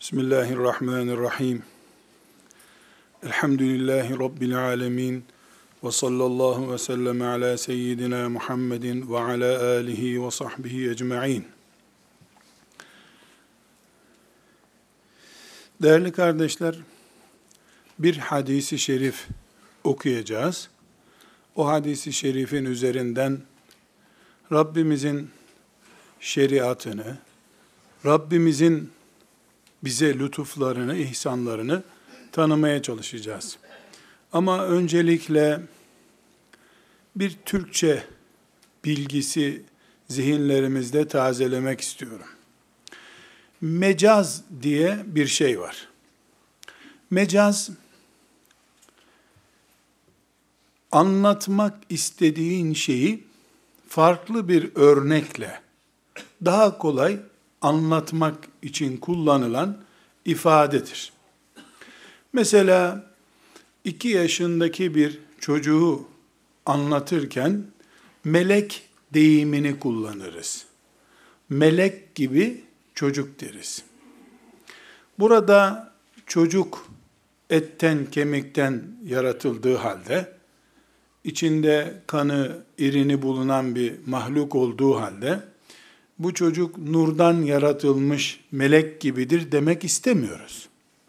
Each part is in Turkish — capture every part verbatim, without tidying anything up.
Bismillahirrahmanirrahim. Elhamdülillahi Rabbil alemin. Ve sallallahu ve sellem ala seyyidina Muhammedin ve ala alihi ve sahbihi ecma'in. Değerli kardeşler, bir hadisi şerif okuyacağız. O hadisi şerifin üzerinden Rabbimizin şeriatını, Rabbimizin bize lütuflarını, ihsanlarını tanımaya çalışacağız. Ama öncelikle bir Türkçe bilgisi zihinlerimizde tazelemek istiyorum. Mecaz diye bir şey var. Mecaz, anlatmak istediğin şeyi farklı bir örnekle daha kolay anlatmak için kullanılan ifadedir. Mesela iki yaşındaki bir çocuğu anlatırken melek deyimini kullanırız. Melek gibi çocuk deriz. Burada çocuk etten kemikten yaratıldığı halde, içinde kanı, irini bulunan bir mahluk olduğu halde, bu çocuk nurdan yaratılmış melek gibidir demek istemiyoruz.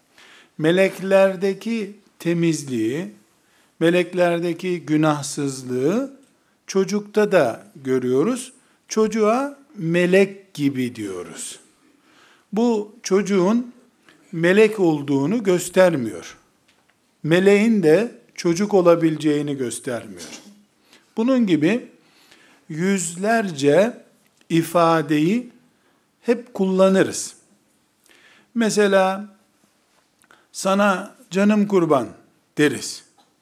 Meleklerdeki temizliği, meleklerdeki günahsızlığı çocukta da görüyoruz. Çocuğa melek gibi diyoruz. Bu çocuğun melek olduğunu göstermiyor. Meleğin de çocuk olabileceğini göstermiyor. Bunun gibi yüzlerce ifadeyi hep kullanırız. Mesela sana canım kurban deriz.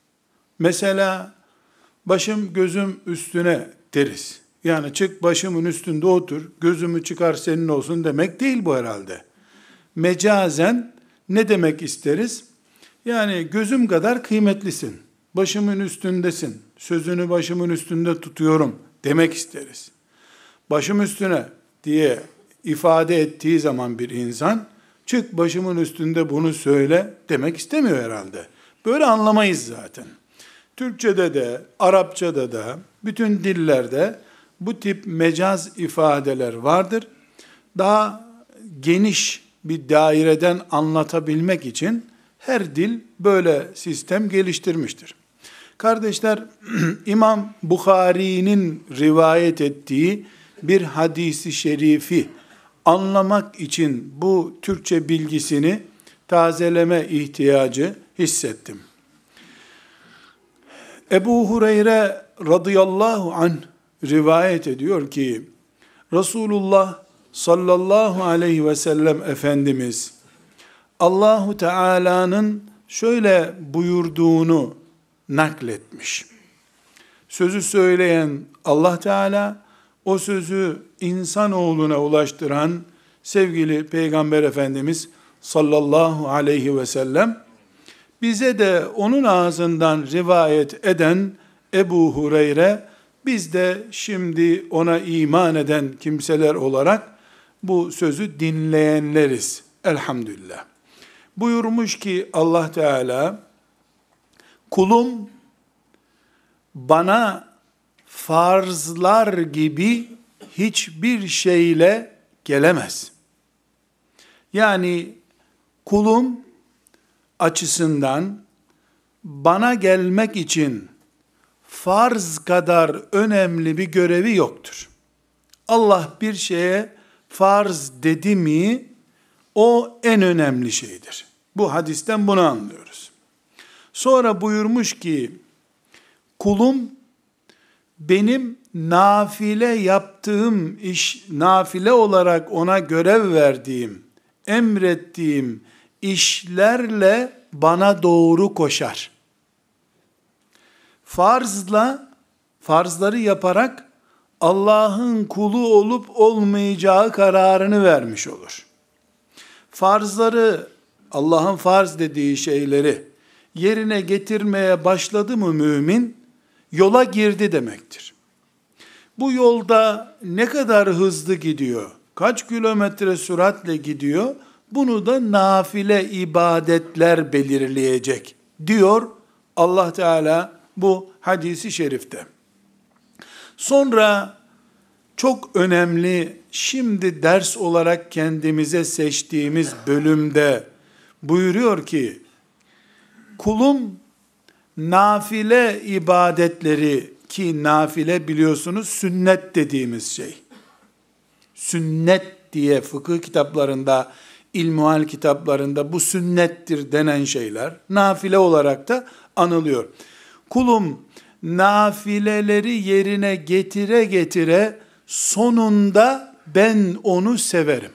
Mesela başım gözüm üstüne deriz. Yani çık başımın üstünde otur, gözümü çıkar senin olsun demek değil bu herhalde. Mecazen ne demek isteriz? Yani gözüm kadar kıymetlisin, başımın üstündesin, sözünü başımın üstünde tutuyorum demek isteriz. Başım üstüne diye ifade ettiği zaman bir insan, çık başımın üstünde bunu söyle demek istemiyor herhalde. Böyle anlamayız zaten. Türkçe'de de, Arapça'da da, bütün dillerde bu tip mecaz ifadeler vardır. Daha geniş bir daireden anlatabilmek için her dil böyle sistem geliştirmiştir. Kardeşler, İmam Bukhari'nin rivayet ettiği bir hadisi şerifi anlamak için bu Türkçe bilgisini tazeleme ihtiyacı hissettim. Ebu Hureyre radıyallahu anh rivayet ediyor ki, Resulullah sallallahu aleyhi ve sellem Efendimiz, Allahu Teala'nın şöyle buyurduğunu nakletmiş. Sözü söyleyen Allah Teala, o sözü insanoğluna ulaştıran sevgili Peygamber Efendimiz sallallahu aleyhi ve sellem, bize de onun ağzından rivayet eden Ebu Hureyre, biz de şimdi ona iman eden kimseler olarak bu sözü dinleyenleriz. Elhamdülillah. Buyurmuş ki Allah Teala, kulum bana farzlar gibi hiçbir şeyle gelemez. Yani kulum açısından bana gelmek için farz kadar önemli bir görevi yoktur. Allah bir şeye farz dedi mi, o en önemli şeydir. Bu hadisten bunu anlıyoruz. Sonra buyurmuş ki, kulum benim nafile yaptığım iş, nafile olarak ona görev verdiğim, emrettiğim işlerle bana doğru koşar. Farzla, farzları yaparak Allah'ın kulu olup olmayacağı kararını vermiş olur. Farzları, Allah'ın farz dediği şeyleri yerine getirmeye başladı mı mümin, yola girdi demektir. Bu yolda ne kadar hızlı gidiyor, kaç kilometre süratle gidiyor, Bunu da nafile ibadetler belirleyecek diyor Allah Teala bu hadisi şerifte. Sonra çok önemli, şimdi ders olarak kendimize seçtiğimiz bölümde buyuruyor ki, kulum nafile ibadetleri, ki nafile biliyorsunuz sünnet dediğimiz şey. Sünnet diye fıkıh kitaplarında, ilmuhal kitaplarında bu sünnettir denen şeyler nafile olarak da anılıyor. Kulum nafileleri yerine getire getire sonunda ben onu severim.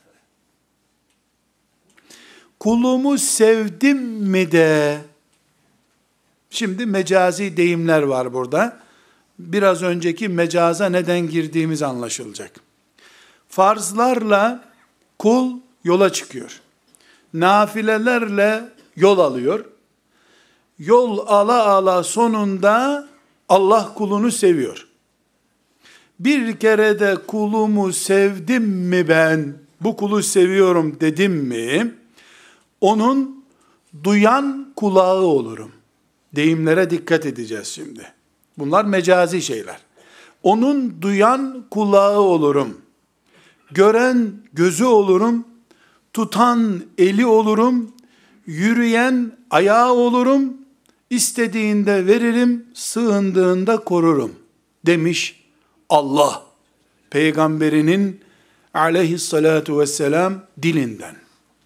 Kulumu sevdim mi de, şimdi mecazi deyimler var burada. Biraz önceki mecaza neden girdiğimiz anlaşılacak. Farzlarla kul yola çıkıyor. Nafilelerle yol alıyor. Yol ala ala sonunda Allah kulunu seviyor. Bir kere de kulumu sevdim mi ben, bu kulu seviyorum dedim mi, onun duyan kulağı olurum. Deyimlere dikkat edeceğiz şimdi. Bunlar mecazi şeyler. Onun duyan kulağı olurum. Gören gözü olurum. Tutan eli olurum. Yürüyen ayağı olurum. İstediğinde veririm, sığındığında korurum demiş Allah, peygamberinin aleyhissalatu vesselam dilinden.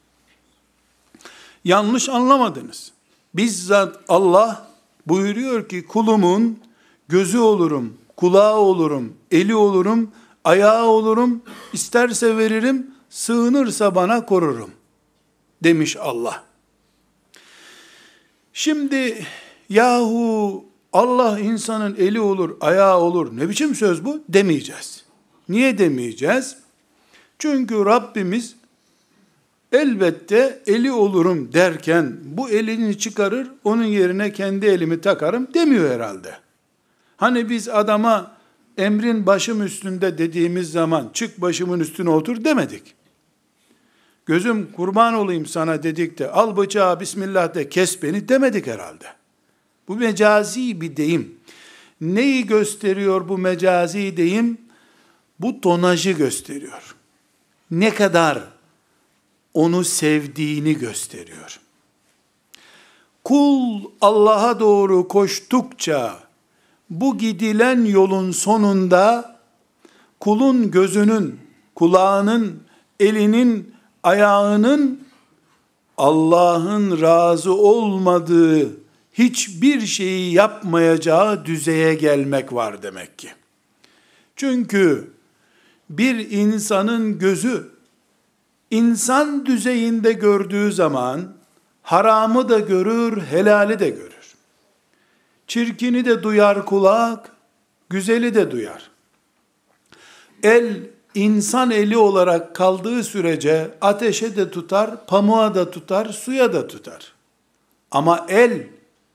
Yanlış anlamadınız. Bizzat Allah buyuruyor ki, kulumun gözü olurum, kulağı olurum, eli olurum, ayağı olurum, isterse veririm, sığınırsa bana korurum demiş Allah. Şimdi yahu Allah insanın eli olur, ayağı olur, ne biçim söz bu demeyeceğiz. Niye demeyeceğiz? Çünkü Rabbimiz elbette eli olurum derken bu elini çıkarır, onun yerine kendi elimi takarım demiyor herhalde. Hani biz adama emrin başım üstünde dediğimiz zaman çık başımın üstüne otur demedik. Gözüm kurban olayım sana dedik de al bıçağı bismillah de kes beni demedik herhalde. Bu mecazi bir deyim. Neyi gösteriyor bu mecazi deyim? Bu tonajı gösteriyor. Ne kadar onu sevdiğini gösteriyor. Kul Allah'a doğru koştukça bu gidilen yolun sonunda kulun gözünün, kulağının, elinin, ayağının Allah'ın razı olmadığı hiçbir şeyi yapmayacağı düzeye gelmek var demek ki. Çünkü bir insanın gözü insan düzeyinde gördüğü zaman haramı da görür, helali de görür. Çirkini de duyar kulak, güzeli de duyar. El, insan eli olarak kaldığı sürece ateşe de tutar, pamuğa da tutar, suya da tutar. Ama el,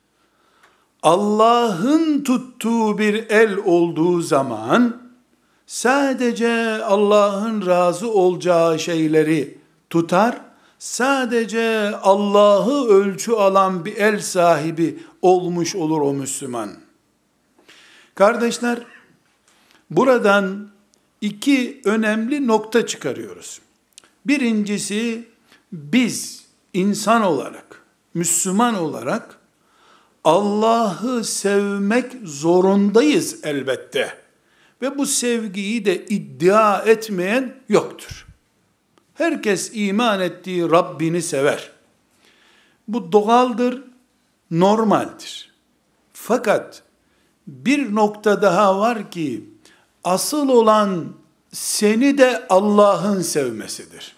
Allah'ın tuttuğu bir el olduğu zaman, sadece Allah'ın razı olacağı şeyleri tutar, sadece Allah'ı ölçü alan bir el sahibi olmuş olur o Müslüman. Kardeşler, buradan iki önemli nokta çıkarıyoruz. Birincisi, biz insan olarak, Müslüman olarak Allah'ı sevmek zorundayız elbette. Ve bu sevgiyi de iddia etmeyen yoktur. Herkes iman ettiği Rabbini sever. Bu doğaldır, normaldir. Fakat bir nokta daha var ki, asıl olan seni de Allah'ın sevmesidir.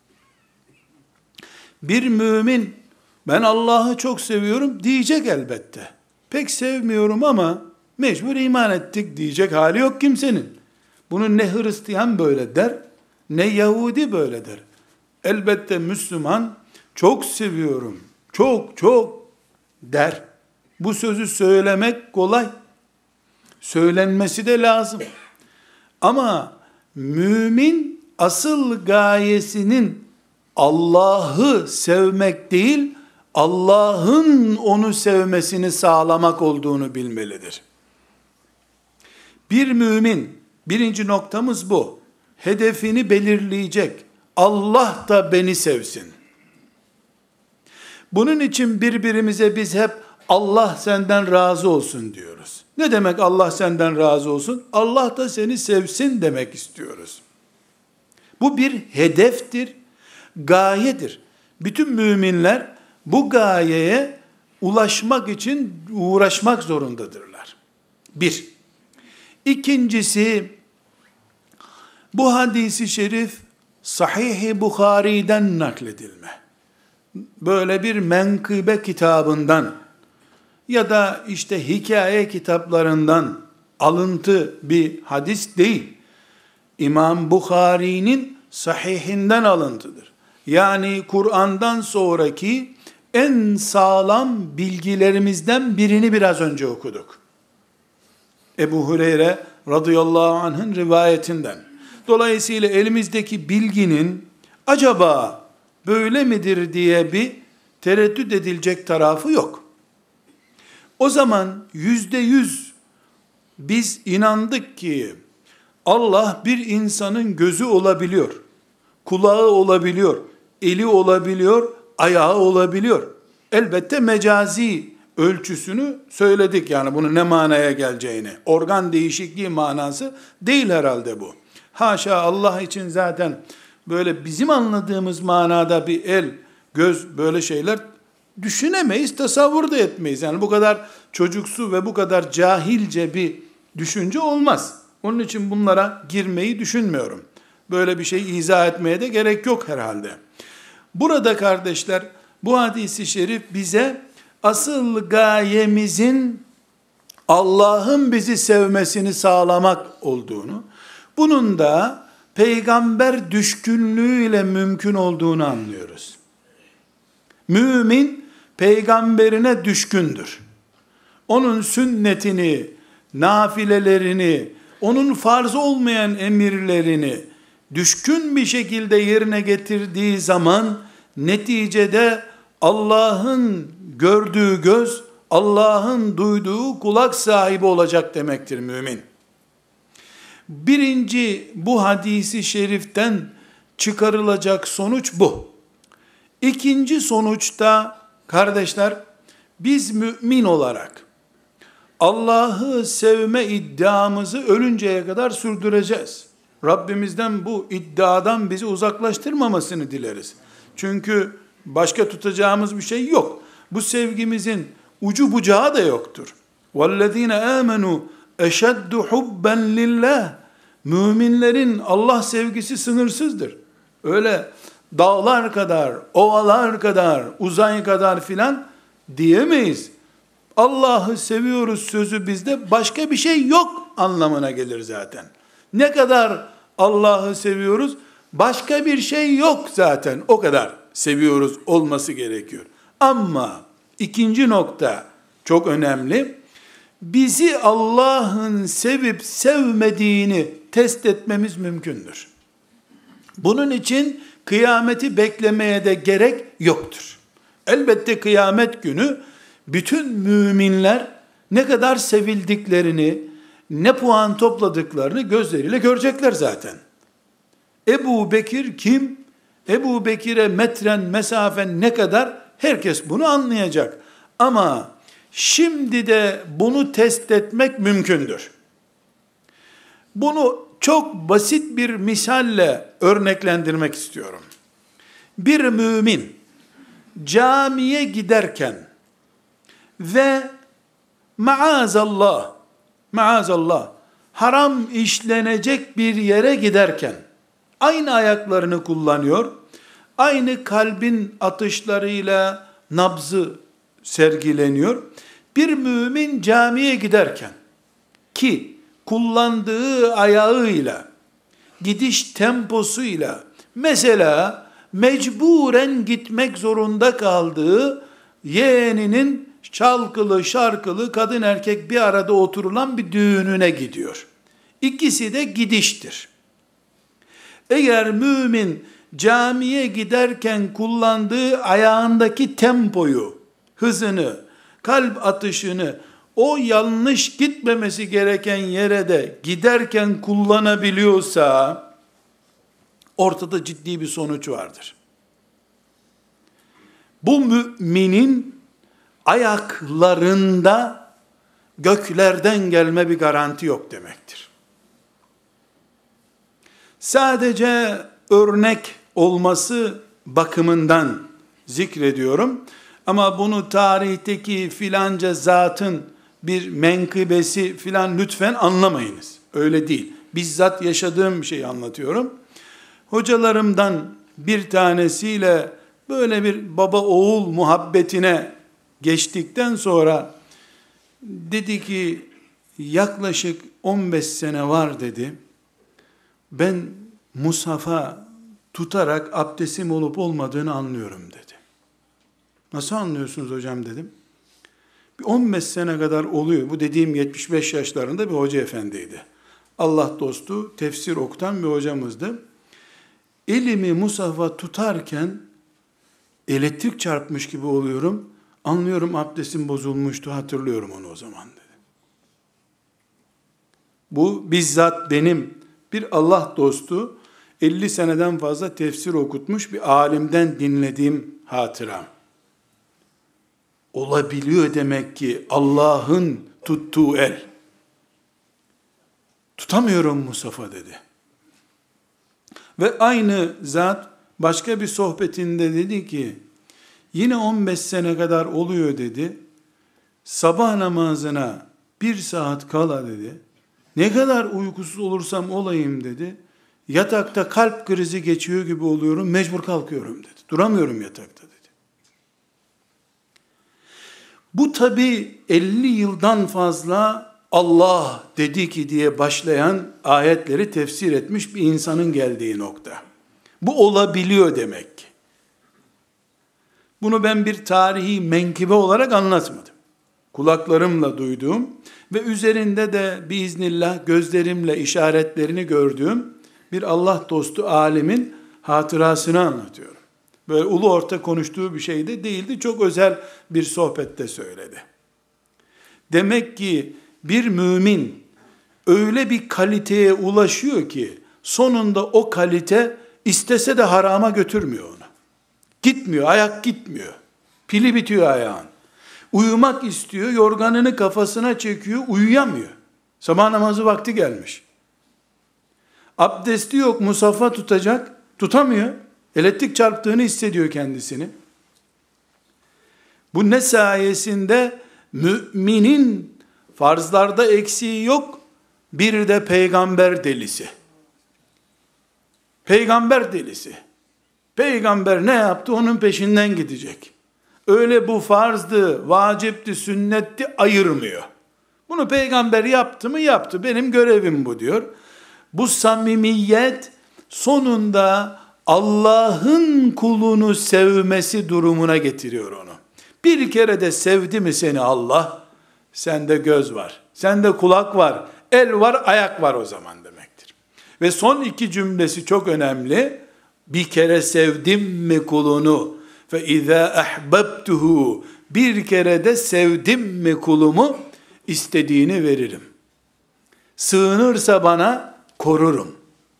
Bir mümin, ben Allah'ı çok seviyorum diyecek elbette. Pek sevmiyorum ama mecbur iman ettik diyecek hali yok kimsenin. Bunu ne Hristiyan böyle der, ne Yahudi böyle der. Elbette Müslüman, çok seviyorum, çok çok der. Bu sözü söylemek kolay. Söylenmesi de lazım. Ama mümin asıl gayesinin Allah'ı sevmek değil, Allah'ın onu sevmesini sağlamak olduğunu bilmelidir. Bir mümin, birinci noktamız bu. Hedefini belirleyecek. Allah da beni sevsin. Bunun için birbirimize biz hep Allah senden razı olsun diyoruz. Ne demek Allah senden razı olsun? Allah da seni sevsin demek istiyoruz. Bu bir hedeftir, gayedir. Bütün müminler bu gayeye ulaşmak için uğraşmak zorundadırlar. Bir. İkincisi, bu hadisi şerif Sahih-i Bukhari'den nakledilme. Böyle bir menkıbe kitabından ya da işte hikaye kitaplarından alıntı bir hadis değil. İmam Bukhari'nin sahihinden alıntıdır. Yani Kur'an'dan sonraki en sağlam bilgilerimizden birini biraz önce okuduk. Ebu Hureyre radıyallahu anh'ın rivayetinden. Dolayısıyla elimizdeki bilginin acaba böyle midir diye bir tereddüt edilecek tarafı yok. O zaman yüzde yüz biz inandık ki Allah bir insanın gözü olabiliyor, kulağı olabiliyor, eli olabiliyor, ayağı olabiliyor. Elbette mecazi ölçüsünü söyledik, yani bunun ne manaya geleceğini. Organ değişikliği manası değil herhalde bu. Haşa, Allah için zaten böyle bizim anladığımız manada bir el, göz, böyle şeyler düşünemeyiz, tasavvur da etmeyiz. Yani bu kadar çocuksu ve bu kadar cahilce bir düşünce olmaz. Onun için bunlara girmeyi düşünmüyorum. Böyle bir şey izah etmeye de gerek yok herhalde. Burada kardeşler, bu hadisi şerif bize asıl gayemizin Allah'ın bizi sevmesini sağlamak olduğunu, bunun da peygamber düşkünlüğüyle mümkün olduğunu anlıyoruz. Mümin peygamberine düşkündür. Onun sünnetini, nafilelerini, onun farz olmayan emirlerini düşkün bir şekilde yerine getirdiği zaman neticede Allah'ın gördüğü göz, Allah'ın duyduğu kulak sahibi olacak demektir mümin. Birinci, bu hadisi şeriften çıkarılacak sonuç bu. İkinci sonuçta kardeşler, biz mümin olarak Allah'ı sevme iddiamızı ölünceye kadar sürdüreceğiz. Rabbimizden bu iddiadan bizi uzaklaştırmamasını dileriz. Çünkü başka tutacağımız bir şey yok. Bu sevgimizin ucu bucağı da yoktur. وَالَّذ۪ينَ آمَنُوا اَشَدُّ حُبًّا لِلّٰهِ Müminlerin Allah sevgisi sınırsızdır. Öyle dağlar kadar, ovalar kadar, uzay kadar filan diyemeyiz. Allah'ı seviyoruz sözü bizde başka bir şey yok anlamına gelir zaten. Ne kadar Allah'ı seviyoruz, başka bir şey yok zaten, o kadar seviyoruz olması gerekiyor. Ama ikinci nokta çok önemli. Bizi Allah'ın sevip sevmediğini test etmemiz mümkündür. Bunun için kıyameti beklemeye de gerek yoktur. Elbette kıyamet günü bütün müminler ne kadar sevildiklerini, ne puan topladıklarını gözleriyle görecekler zaten. Ebu Bekir kim? Ebu Bekir'e metren, mesafen ne kadar? Herkes bunu anlayacak. Ama şimdi de bunu test etmek mümkündür. Bunu çok basit bir misalle örneklendirmek istiyorum. Bir mümin camiye giderken ve maazallah, maazallah haram işlenecek bir yere giderken aynı ayaklarını kullanıyor, aynı kalbin atışlarıyla nabzı sergileniyor. Bir mümin camiye giderken ki kullandığı ayağıyla, gidiş temposuyla, mesela mecburen gitmek zorunda kaldığı yeğeninin çalkılı şarkılı kadın erkek bir arada oturulan bir düğününe gidiyor. İkisi de gidiştir. Eğer mümin camiye giderken kullandığı ayağındaki tempoyu, hızını, kalp atışını, o yanlış gitmemesi gereken yere de giderken kullanabiliyorsa, ortada ciddi bir sonuç vardır. Bu müminin ayaklarında göklerden gelme bir garanti yok demektir. Sadece örnek olması bakımından zikrediyorum. Ama bunu tarihteki filanca zatın bir menkıbesi filan lütfen anlamayınız. Öyle değil. Bizzat yaşadığım bir şeyi anlatıyorum. Hocalarımdan bir tanesiyle böyle bir baba oğul muhabbetine geçtikten sonra dedi ki, yaklaşık on beş sene var dedi, ben mushafa tutarak abdestim olup olmadığını anlıyorum dedi. Nasıl anlıyorsunuz hocam dedim. Bir on beş sene kadar oluyor. Bu dediğim yetmiş beş yaşlarında bir hoca efendiydi. Allah dostu, tefsir okutan bir hocamızdı. Elimi mushafa tutarken elektrik çarpmış gibi oluyorum. Anlıyorum, abdestim bozulmuştu, hatırlıyorum onu o zaman dedi. Bu bizzat benim bir Allah dostu, elli seneden fazla tefsir okutmuş bir alimden dinlediğim hatıram. Olabiliyor demek ki Allah'ın tuttuğu el. Tutamıyorum mushafa dedi. Ve aynı zat başka bir sohbetinde dedi ki, yine on beş sene kadar oluyor dedi, sabah namazına bir saat kala dedi, ne kadar uykusuz olursam olayım dedi, yatakta kalp krizi geçiyor gibi oluyorum, mecbur kalkıyorum dedi. Duramıyorum yatakta dedi. Bu tabi elli yıldan fazla Allah dedi ki diye başlayan ayetleri tefsir etmiş bir insanın geldiği nokta. Bu olabiliyor demek ki. Bunu ben bir tarihi menkıbe olarak anlatmadım. Kulaklarımla duyduğum ve üzerinde de biiznillah gözlerimle işaretlerini gördüğüm bir Allah dostu alimin hatırasını anlatıyorum. Böyle ulu orta konuştuğu bir şey de değildi. Çok özel bir sohbette söyledi. Demek ki bir mümin öyle bir kaliteye ulaşıyor ki sonunda o kalite istese de harama götürmüyor onu. Gitmiyor, ayak gitmiyor. Pili bitiyor ayağın. Uyumak istiyor, yorganını kafasına çekiyor, uyuyamıyor. Sabah namazı vakti gelmiş. Abdesti yok, musaffa tutacak, tutamıyor. Elektrik çarptığını hissediyor kendisini. Bu ne sayesinde? Müminin farzlarda eksiği yok, bir de peygamber delisi. Peygamber delisi. Peygamber ne yaptı? Onun peşinden gidecek. Öyle bu farzdı, vacipti, sünnetti ayırmıyor. Bunu peygamber yaptı mı? Yaptı. Benim görevim bu diyor. Bu samimiyet sonunda Allah'ın kulunu sevmesi durumuna getiriyor onu. Bir kere de sevdi mi seni Allah, sende göz var, sende kulak var, el var, ayak var o zaman demektir. Ve son iki cümlesi çok önemli. Bir kere sevdim mi kulunu, fe izâ ahbabtuhu, bir kere de sevdim mi kulumu, istediğini veririm. Sığınırsa bana korurum.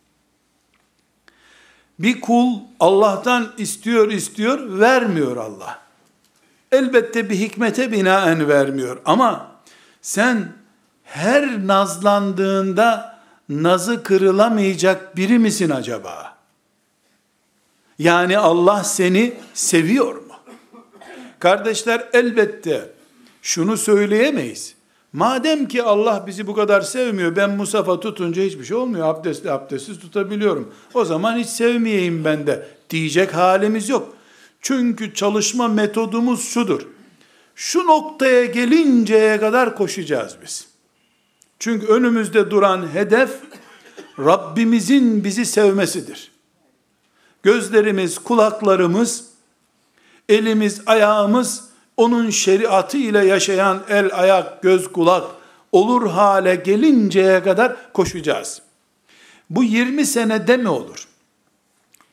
Bir kul Allah'tan istiyor istiyor, vermiyor Allah. Elbette bir hikmete binaen vermiyor ama sen her nazlandığında nazı kırılamayacak biri misin acaba? Yani Allah seni seviyor mu? Kardeşler, elbette şunu söyleyemeyiz. Madem ki Allah bizi bu kadar sevmiyor, ben musaffa tutunca hiçbir şey olmuyor, abdestli abdestsiz tutabiliyorum, o zaman hiç sevmeyeyim ben de diyecek halimiz yok. Çünkü çalışma metodumuz şudur: şu noktaya gelinceye kadar koşacağız biz. Çünkü önümüzde duran hedef Rabbimizin bizi sevmesidir. Gözlerimiz, kulaklarımız, elimiz, ayağımız onun şeriatı ile yaşayan el, ayak, göz, kulak olur hale gelinceye kadar koşacağız. Bu yirmi senede mi olur?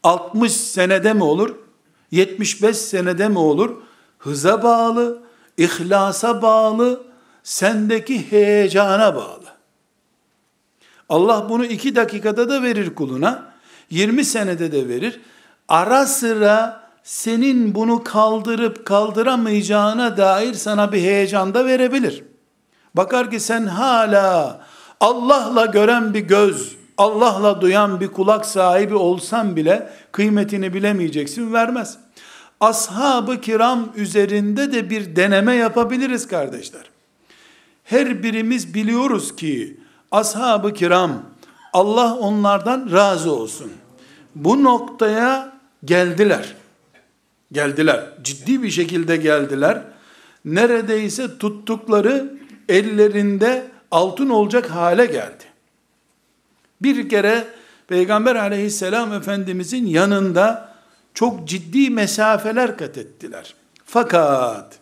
altmış senede mi olur? yetmiş beş senede mi olur? Hıza bağlı, ihlasa bağlı, sendeki heyecana bağlı. Allah bunu iki dakikada da verir kuluna, yirmi senede de verir. Ara sıra senin bunu kaldırıp kaldıramayacağına dair sana bir heyecan da verebilir. Bakar ki sen hala Allah'la gören bir göz, Allah'la duyan bir kulak sahibi olsan bile kıymetini bilemeyeceksin, vermez. Ashab-ı kiram üzerinde de bir deneme yapabiliriz kardeşler. Her birimiz biliyoruz ki ashab-ı kiram, Allah onlardan razı olsun, bu noktaya geldiler. Geldiler. Ciddi bir şekilde geldiler. Neredeyse tuttukları ellerinde altın olacak hale geldi. Bir kere Peygamber aleyhisselam Efendimizin yanında çok ciddi mesafeler kat ettiler. Fakat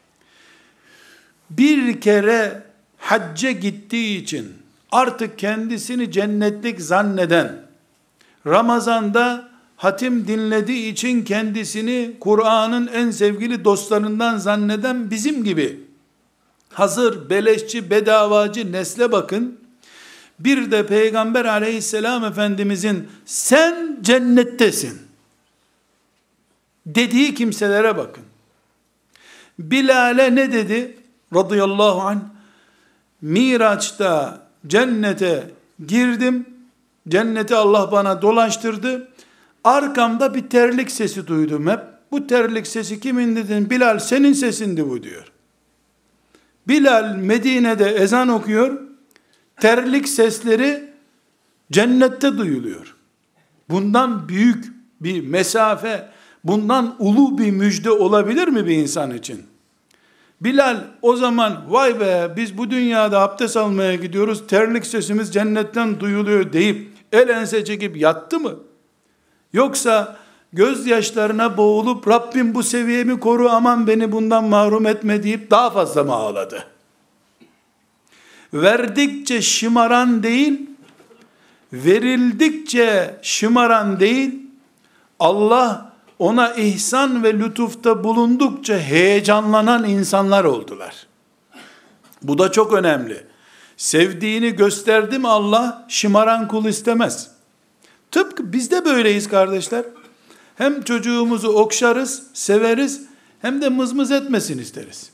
bir kere hacca gittiği için artık kendisini cennetlik zanneden, Ramazan'da hatim dinlediği için kendisini Kur'an'ın en sevgili dostlarından zanneden bizim gibi hazır beleşçi, bedavacı nesle bakın. Bir de Peygamber aleyhisselam Efendimizin sen cennettesin dediği kimselere bakın. Bilal'e ne dedi? Radıyallahu anh, Miraç'ta cennete girdim, cenneti Allah bana dolaştırdı, arkamda bir terlik sesi duydum hep. Bu terlik sesi kimin dedin? Bilal, senin sesindi bu diyor. Bilal Medine'de ezan okuyor, terlik sesleri cennette duyuluyor. Bundan büyük bir mesafe, bundan ulu bir müjde olabilir mi bir insan için? Bilal o zaman vay be biz bu dünyada abdest almaya gidiyoruz, terlik sesimiz cennetten duyuluyor deyip el ense çekip yattı mı? Yoksa gözyaşlarına boğulup Rabbim bu seviyemi koru, aman beni bundan mahrum etme deyip daha fazla mı ağladı? Verdikçe şımaran değil, verildikçe şımaran değil, Allah ona ihsan ve lütufta bulundukça heyecanlanan insanlar oldular. Bu da çok önemli. Sevdiğini gösterdi mi Allah, şımaran kul istemez. Tıpkı biz de böyleyiz kardeşler. Hem çocuğumuzu okşarız, severiz, hem de mızmız etmesin isteriz.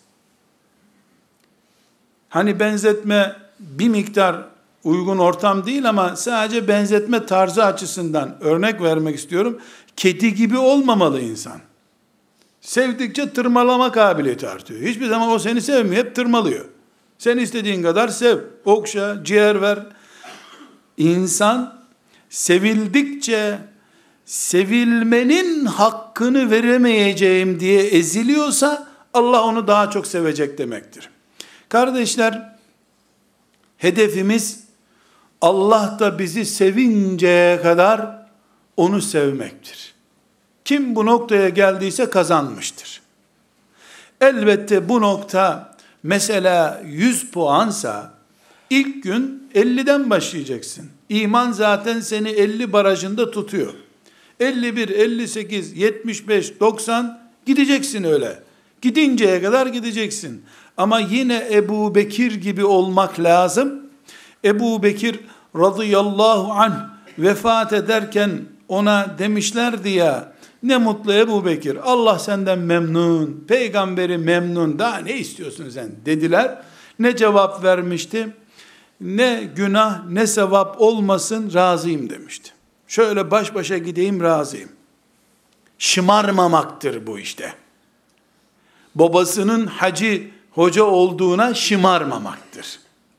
Hani benzetme bir miktar uygun ortam değil ama sadece benzetme tarzı açısından örnek vermek istiyorum. Kedi gibi olmamalı insan. Sevdikçe tırmalama kabiliyeti artıyor. Hiçbir zaman o seni sevmiyor, hep tırmalıyor. Sen istediğin kadar sev, okşa, ciğer ver. İnsan sevildikçe sevilmenin hakkını veremeyeceğim diye eziliyorsa Allah onu daha çok sevecek demektir. Kardeşler, hedefimiz Allah da bizi sevinceye kadar onu sevmektir. Kim bu noktaya geldiyse kazanmıştır. Elbette bu nokta mesela yüz puansa ilk gün elliden başlayacaksın. İman zaten seni elli barajında tutuyor. elli bir, elli sekiz, yetmiş beş, doksan gideceksin öyle. Gidinceye kadar gideceksin. Ama yine Ebu Bekir gibi olmak lazım. Ebu Bekir radıyallahu anh vefat ederken ona demişlerdi ya, ne mutlu Ebu Bekir, Allah senden memnun, peygamberi memnun, daha ne istiyorsun sen dediler. Ne cevap vermişti? Ne günah ne sevap olmasın, razıyım demişti. Şöyle baş başa gideyim, razıyım. Şımarmamaktır bu işte. Babasının hacı hoca olduğuna şımarmamaktır.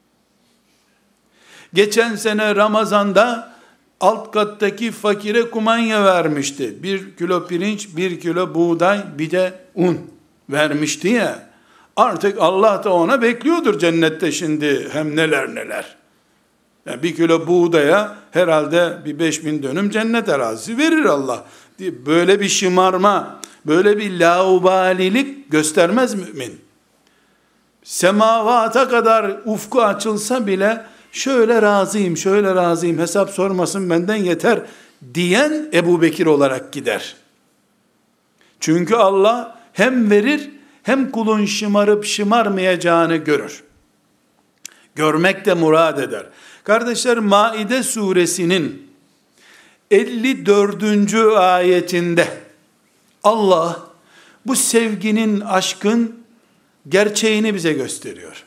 Geçen sene Ramazan'da alt kattaki fakire kumanya vermişti. Bir kilo pirinç, bir kilo buğday, bir de un vermişti ya. Artık Allah da ona bekliyordur cennette şimdi hem neler neler. Yani bir kilo buğdaya herhalde bir beş bin dönüm cennet arazisi verir Allah. Böyle bir şımarma, böyle bir laubalilik göstermez mümin. Semavata kadar ufku açılsa bile şöyle razıyım, şöyle razıyım, hesap sormasın benden yeter diyen Ebu Bekir olarak gider. Çünkü Allah hem verir hem kulun şımarıp şımarmayacağını görür. Görmek de murad eder. Kardeşler, Maide suresinin elli dördüncü ayetinde Allah bu sevginin, aşkın gerçeğini bize gösteriyor.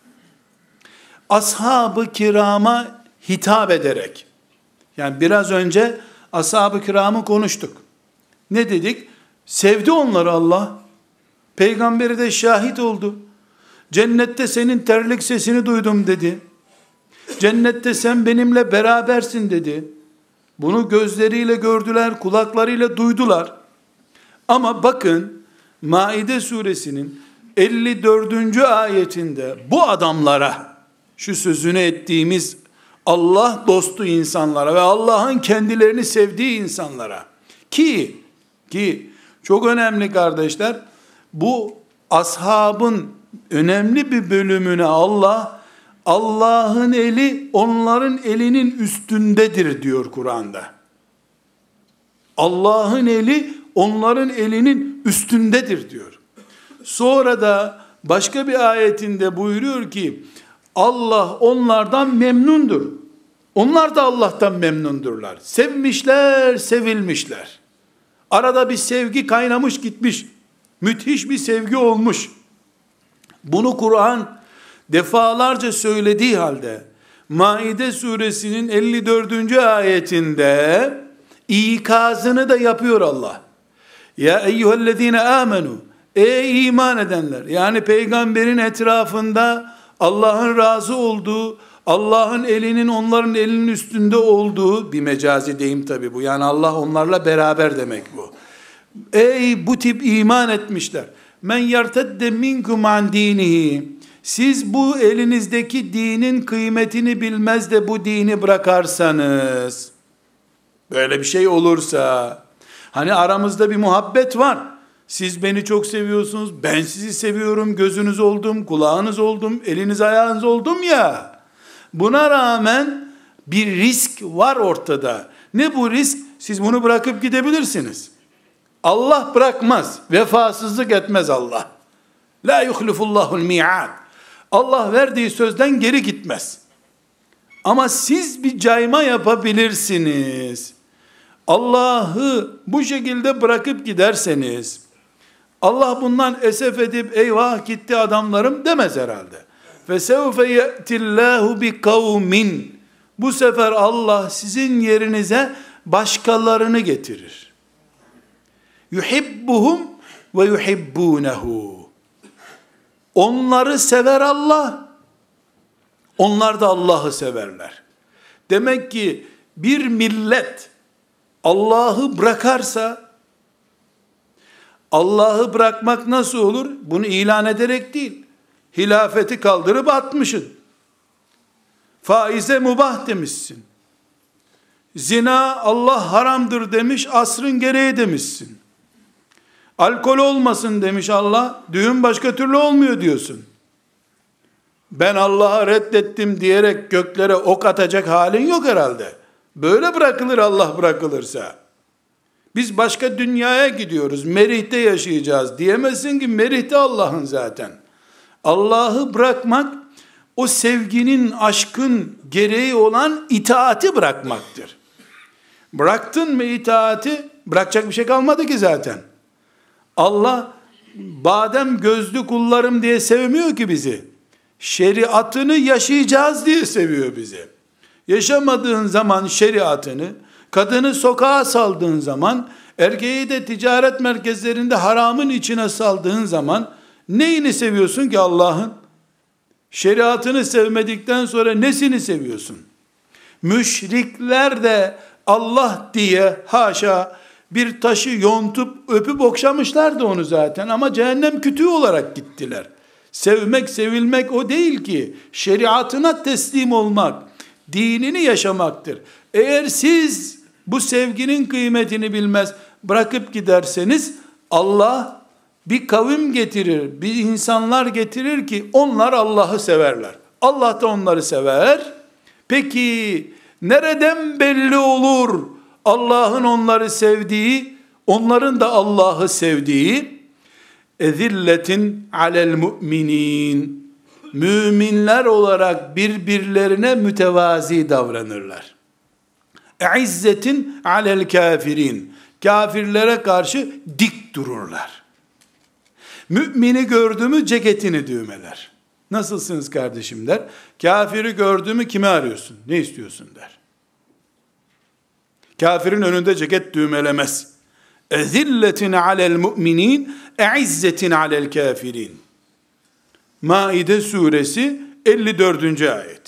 Ashab-ı kirama hitap ederek, yani biraz önce ashab-ı kiramı konuştuk. Ne dedik? Sevdi onları Allah. Peygamberi de şahit oldu. Cennette senin terlik sesini duydum dedi. Cennette sen benimle berabersin dedi. Bunu gözleriyle gördüler, kulaklarıyla duydular. Ama bakın, Maide suresinin elli dördüncü ayetinde bu adamlara, şu sözünü ettiğimiz Allah dostu insanlara ve Allah'ın kendilerini sevdiği insanlara, ki ki çok önemli kardeşler, bu ashabın önemli bir bölümüne Allah, Allah'ın eli onların elinin üstündedir diyor Kur'an'da. Allah'ın eli onların elinin üstündedir diyor. Sonra da başka bir ayetinde buyuruyor ki, Allah onlardan memnundur. Onlar da Allah'tan memnundurlar. Sevmişler, sevilmişler. Arada bir sevgi kaynamış gitmiş. Müthiş bir sevgi olmuş. Bunu Kur'an defalarca söylediği halde, Maide suresinin elli dördüncü ayetinde ikazını da yapıyor Allah. Ya eyyühellezine amenu, ey iman edenler, yani peygamberin etrafında Allah'ın razı olduğu, Allah'ın elinin onların elinin üstünde olduğu, bir mecazi deyim tabi bu, yani Allah onlarla beraber demek bu. Ey bu tip iman etmişler, men yertedde minkum an dinihi, siz bu elinizdeki dinin kıymetini bilmez de bu dini bırakarsanız, böyle bir şey olursa, hani aramızda bir muhabbet var, siz beni çok seviyorsunuz, ben sizi seviyorum, gözünüz oldum, kulağınız oldum, eliniz ayağınız oldum ya, buna rağmen bir risk var ortada. Ne bu risk? Siz bunu bırakıp gidebilirsiniz. Allah bırakmaz, vefasızlık etmez Allah. La yuhlifullahul mi'ad. Allah verdiği sözden geri gitmez. Ama siz bir cayma yapabilirsiniz. Allah'ı bu şekilde bırakıp giderseniz, Allah bundan esef edip eyvah gitti adamlarım demez herhalde. فَسَوْفَ يَأْتِ اللّٰهُ بِقَوْمٍ, bu sefer Allah sizin yerinize başkalarını getirir. يُحِبُّهُمْ وَيُحِبُّونَهُ, onları sever Allah, onlar da Allah'ı severler. Demek ki bir millet Allah'ı bırakarsa, Allah'ı bırakmak nasıl olur? Bunu ilan ederek değil, hilafeti kaldırıp atmışsın, faize mubah demişsin, zina Allah haramdır demiş, asrın gereği demişsin, alkol olmasın demiş Allah, düğün başka türlü olmuyor diyorsun. Ben Allah'a reddettim diyerek göklere ok atacak halin yok herhalde. Böyle bırakılır Allah bırakılırsa. Biz başka dünyaya gidiyoruz, Merih'te yaşayacağız diyemezsin ki, Merih'te Allah'ın zaten. Allah'ı bırakmak, o sevginin, aşkın gereği olan itaati bırakmaktır. Bıraktın mı itaati, bırakacak bir şey kalmadı ki zaten. Allah badem gözlü kullarım diye sevmiyor ki bizi. Şeriatını yaşayacağız diye seviyor bizi. Yaşamadığın zaman şeriatını, kadını sokağa saldığın zaman, erkeği de ticaret merkezlerinde haramın içine saldığın zaman, neyini seviyorsun ki Allah'ın? Şeriatını sevmedikten sonra nesini seviyorsun? Müşrikler de Allah diye haşa bir taşı yontup öpüp okşamışlardı onu zaten, ama cehennem kütüğü olarak gittiler. Sevmek, sevilmek o değil ki. Şeriatına teslim olmak, dinini yaşamaktır. Eğer siz bu sevginin kıymetini bilmez, bırakıp giderseniz, Allah bir kavim getirir, bir insanlar getirir ki onlar Allah'ı severler. Allah da onları sever. Peki nereden belli olur Allah'ın onları sevdiği, onların da Allah'ı sevdiği, ezilletin alel mu'minin, müminler olarak birbirlerine mütevazi davranırlar. İzzetin alel kafirin, kafirlere karşı dik dururlar. Mümini gördü mü ceketini düğmeler. Nasılsınız kardeşim der. Kafiri gördü mü kimi arıyorsun, ne istiyorsun der. Kafirin önünde ceket düğmelemez. Ezilletin alel mu'minin, e'izzetin alel kafirin. Maide suresi elli dördüncü ayet.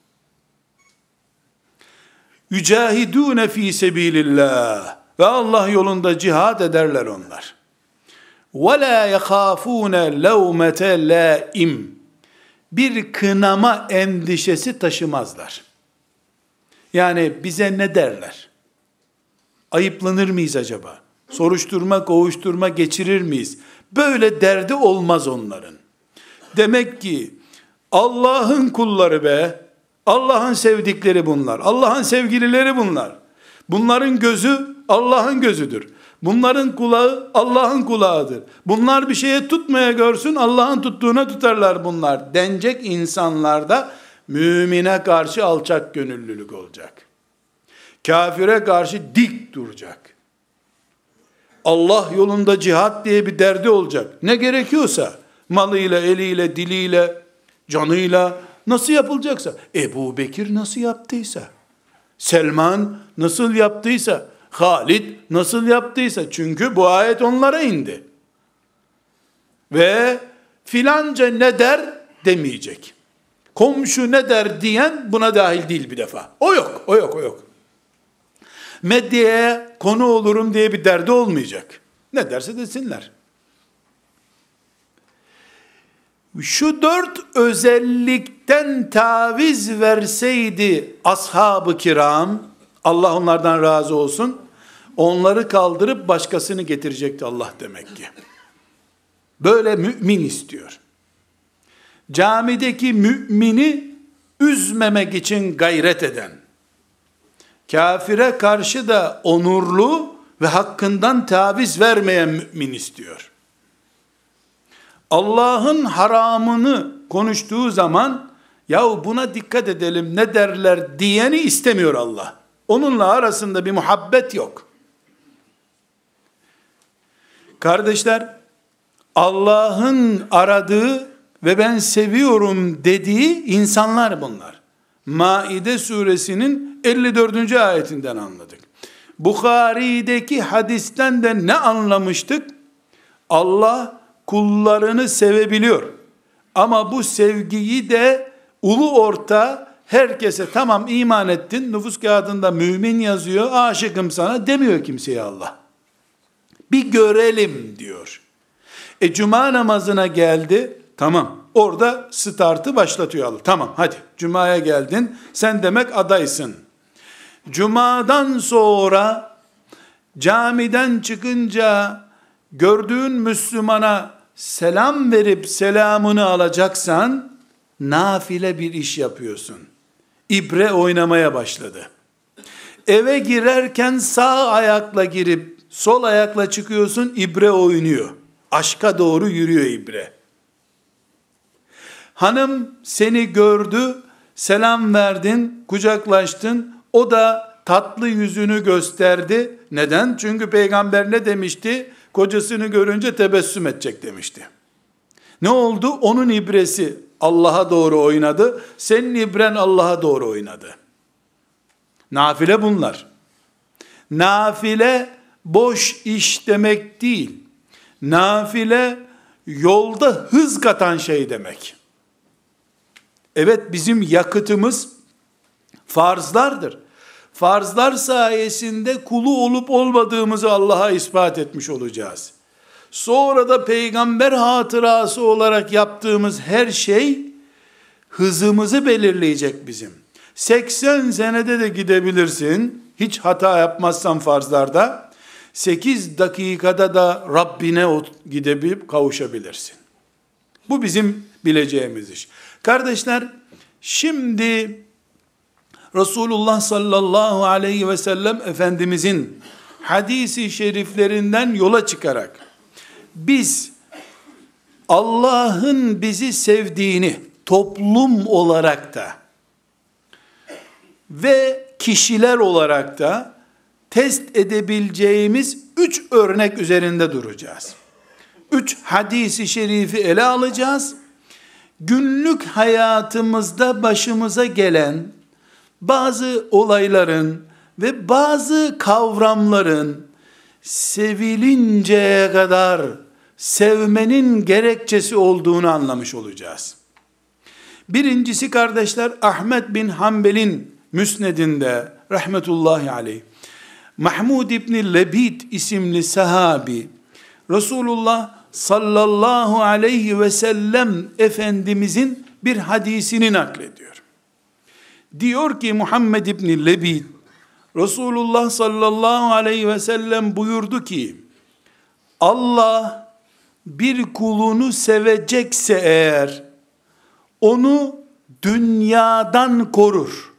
Yücahidûne fî sebilillah, ve Allah yolunda cihad ederler onlar. Ve lâ yehâfûne levmete lâim, bir kınama endişesi taşımazlar. Yani bize ne derler? Ayıplanır mıyız acaba? Soruşturma, kovuşturma geçirir miyiz? Böyle derdi olmaz onların. Demek ki Allah'ın kulları be, Allah'ın sevdikleri bunlar, Allah'ın sevgilileri bunlar. Bunların gözü Allah'ın gözüdür. Bunların kulağı Allah'ın kulağıdır. Bunlar bir şeye tutmaya görsün, Allah'ın tuttuğuna tutarlar bunlar denecek insanlarda mümine karşı alçak gönüllülük olacak. Kafire karşı dik duracak. Allah yolunda cihat diye bir derdi olacak. Ne gerekiyorsa, malıyla, eliyle, diliyle, canıyla, nasıl yapılacaksa, Ebu Bekir nasıl yaptıysa, Selman nasıl yaptıysa, Halid nasıl yaptıysa, çünkü bu ayet onlara indi. Ve filanca ne der demeyecek. Komşu ne der diyen buna dahil değil bir defa. O yok, o yok, o yok. Medyaya konu olurum diye bir derdi olmayacak. Ne derse desinler. Şu dört özellikten taviz verseydi ashab-ı kiram, Allah onlardan razı olsun, onları kaldırıp başkasını getirecekti Allah demek ki. Böyle mümin istiyor. Camideki mümini üzmemek için gayret eden, kafire karşı da onurlu ve hakkından taviz vermeyen mümin istiyor. Allah'ın haramını konuştuğu zaman, yahu buna dikkat edelim ne derler diyeni istemiyor Allah. Onunla arasında bir muhabbet yok. Kardeşler, Allah'ın aradığı ve ben seviyorum dediği insanlar bunlar. Maide suresinin elli dördüncü ayetinden anladık. Bukhari'deki hadisten de ne anlamıştık? Allah kullarını sevebiliyor. Ama bu sevgiyi de ulu orta herkese tamam iman ettin, nüfus kağıdında mümin yazıyor, aşıkım sana demiyor kimseye Allah. Bir görelim diyor. E cuma namazına geldi, tamam orada startı başlatıyor Allah. Tamam hadi cumaya geldin, sen demek adaysın. Cumadan sonra camiden çıkınca gördüğün Müslümana selam verip selamını alacaksan nafile bir iş yapıyorsun. İbre oynamaya başladı. Eve girerken sağ ayakla girip sol ayakla çıkıyorsun, ibre oynuyor. Aşka doğru yürüyor ibre. Hanım seni gördü, selam verdin, kucaklaştın, o da tatlı yüzünü gösterdi. Neden? Çünkü peygamber ne demişti? Kocasını görünce tebessüm edecek demişti. Ne oldu? Onun ibresi Allah'a doğru oynadı. Senin ibren Allah'a doğru oynadı. Nafile bunlar. Nafile boş iş demek değil. Nafile yolda hız katan şey demek. Evet, bizim yakıtımız farzlardır. Farzlar sayesinde kulu olup olmadığımızı Allah'a ispat etmiş olacağız. Sonra da peygamber hatırası olarak yaptığımız her şey hızımızı belirleyecek bizim. seksen senede de gidebilirsin, hiç hata yapmazsan farzlarda, sekiz dakikada da Rabbine gidebilip kavuşabilirsin. Bu bizim bileceğimiz iş. Kardeşler, şimdi Resulullah sallallahu aleyhi ve sellem Efendimizin hadisi şeriflerinden yola çıkarak biz Allah'ın bizi sevdiğini toplum olarak da ve kişiler olarak da test edebileceğimiz üç örnek üzerinde duracağız. Üç hadisi şerifi ele alacağız. Günlük hayatımızda başımıza gelen bazı olayların ve bazı kavramların sevilinceye kadar sevmenin gerekçesi olduğunu anlamış olacağız. Birincisi kardeşler, Ahmed bin Hanbel'in müsnedinde rahmetullahi aleyh, Mahmud İbni Lebid isimli sahabi, Resulullah sallallahu aleyhi ve sellem Efendimizin bir hadisini naklediyor. Diyor ki Muhammed İbni Lebid, Resulullah sallallahu aleyhi ve sellem buyurdu ki, Allah bir kulunu sevecekse eğer, onu dünyadan korur.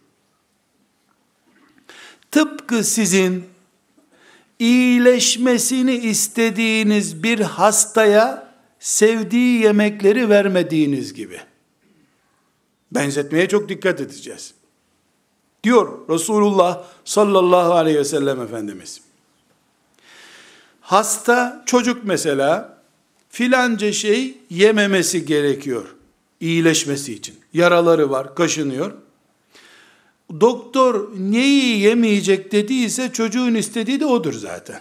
Tıpkı sizin iyileşmesini istediğiniz bir hastaya sevdiği yemekleri vermediğiniz gibi. Benzetmeye çok dikkat edeceğiz. Diyor Resulullah sallallahu aleyhi ve sellem Efendimiz. Hasta çocuk mesela filanca şey yememesi gerekiyor iyileşmesi için. Yaraları var, kaşınıyor. Doktor neyi yemeyecek dediyse çocuğun istediği de odur zaten.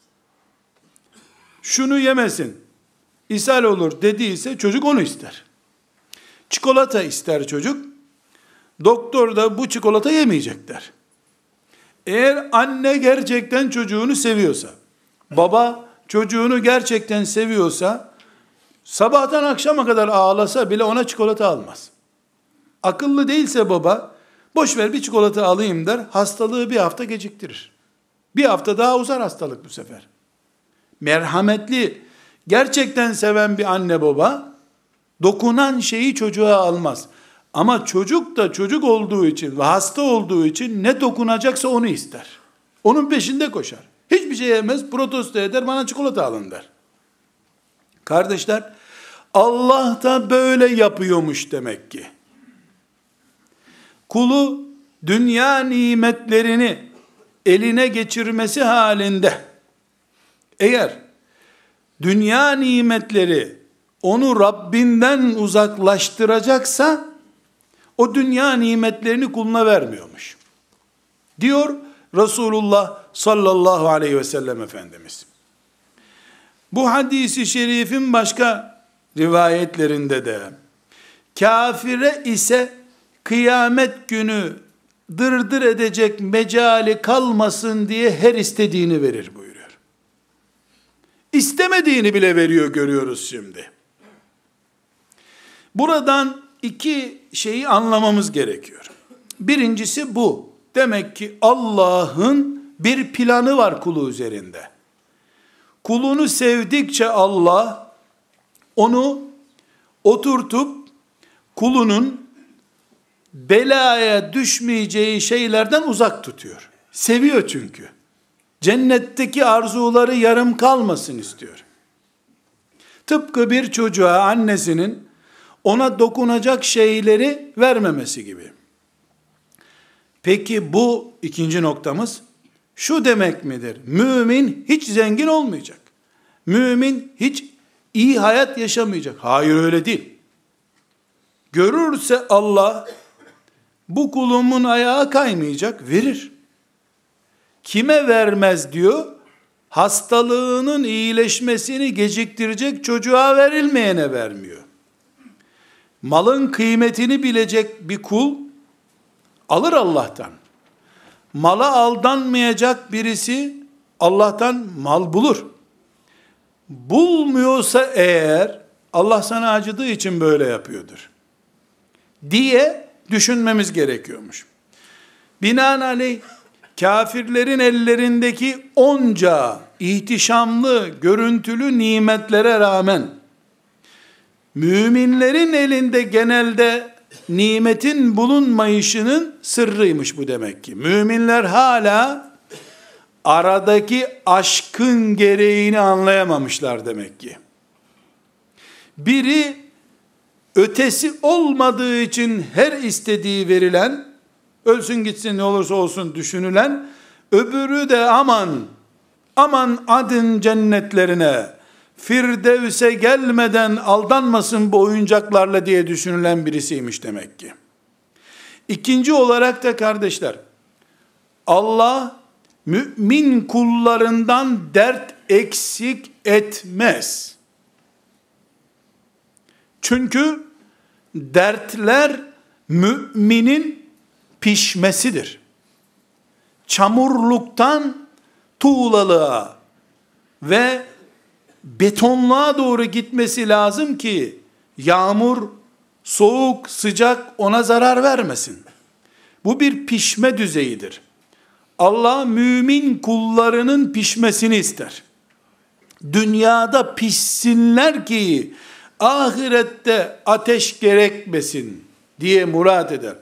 Şunu yemesin, ishal olur dediyse çocuk onu ister. Çikolata ister çocuk. Doktor da bu çikolata yemeyecek der. Eğer anne gerçekten çocuğunu seviyorsa, baba çocuğunu gerçekten seviyorsa, sabahtan akşama kadar ağlasa bile ona çikolata almaz. Akıllı değilse baba, boş ver bir çikolata alayım der, hastalığı bir hafta geciktirir. Bir hafta daha uzar hastalık bu sefer. Merhametli, gerçekten seven bir anne baba, dokunan şeyi çocuğa almaz. Ama çocuk da çocuk olduğu için ve hasta olduğu için ne dokunacaksa onu ister. Onun peşinde koşar. Hiçbir şey yemez, protesto eder, bana çikolata alın der. Kardeşler, Allah da böyle yapıyormuş demek ki. Kulu dünya nimetlerini eline geçirmesi halinde, eğer dünya nimetleri onu Rabbinden uzaklaştıracaksa, o dünya nimetlerini kuluna vermiyormuş. Diyor Resulullah sallallahu aleyhi ve sellem Efendimiz. Bu hadisi şerifin başka rivayetlerinde de, kafire ise kıyamet günü dırdır edecek mecali kalmasın diye her istediğini verir buyuruyor. İstemediğini bile veriyor, görüyoruz şimdi. Buradan iki şeyi anlamamız gerekiyor. Birincisi bu. Demek ki Allah'ın bir planı var kulu üzerinde. Kulunu sevdikçe Allah onu oturtup kulunun belaya düşmeyeceği şeylerden uzak tutuyor. Seviyor çünkü. Cennetteki arzuları yarım kalmasın istiyor. Tıpkı bir çocuğa annesinin ona dokunacak şeyleri vermemesi gibi. Peki bu ikinci noktamız şu demek midir? Mümin hiç zengin olmayacak. Mümin hiç iyi hayat yaşamayacak. Hayır, öyle değil. Görürse Allah bu kulumun ayağı kaymayacak, verir. Kime vermez diyor? Hastalığının iyileşmesini geciktirecek çocuğa verilmeyene vermiyor. Malın kıymetini bilecek bir kul alır Allah'tan. Mala aldanmayacak birisi Allah'tan mal bulur. Bulmuyorsa eğer Allah sana acıdığı için böyle yapıyordur diye düşünmemiz gerekiyormuş. Binaenaleyh kafirlerin ellerindeki onca ihtişamlı, görüntülü nimetlere rağmen müminlerin elinde genelde nimetin bulunmayışının sırrıymış bu demek ki. Müminler hala aradaki aşkın gereğini anlayamamışlar demek ki. Biri ötesi olmadığı için her istediği verilen, ölsün gitsin ne olursa olsun düşünülen, öbürü de aman, aman adın cennetlerine, Firdevs'e gelmeden aldanmasın bu oyuncaklarla diye düşünülen birisiymiş demek ki. İkinci olarak da kardeşler, Allah mümin kullarından dert eksik etmez. Çünkü dertler müminin pişmesidir. Çamurluktan tuğlalığa ve betonluğa doğru gitmesi lazım ki yağmur, soğuk, sıcak ona zarar vermesin. Bu bir pişme düzeyidir. Allah mümin kullarının pişmesini ister. Dünyada pişsinler ki ahirette ateş gerekmesin diye murat eder.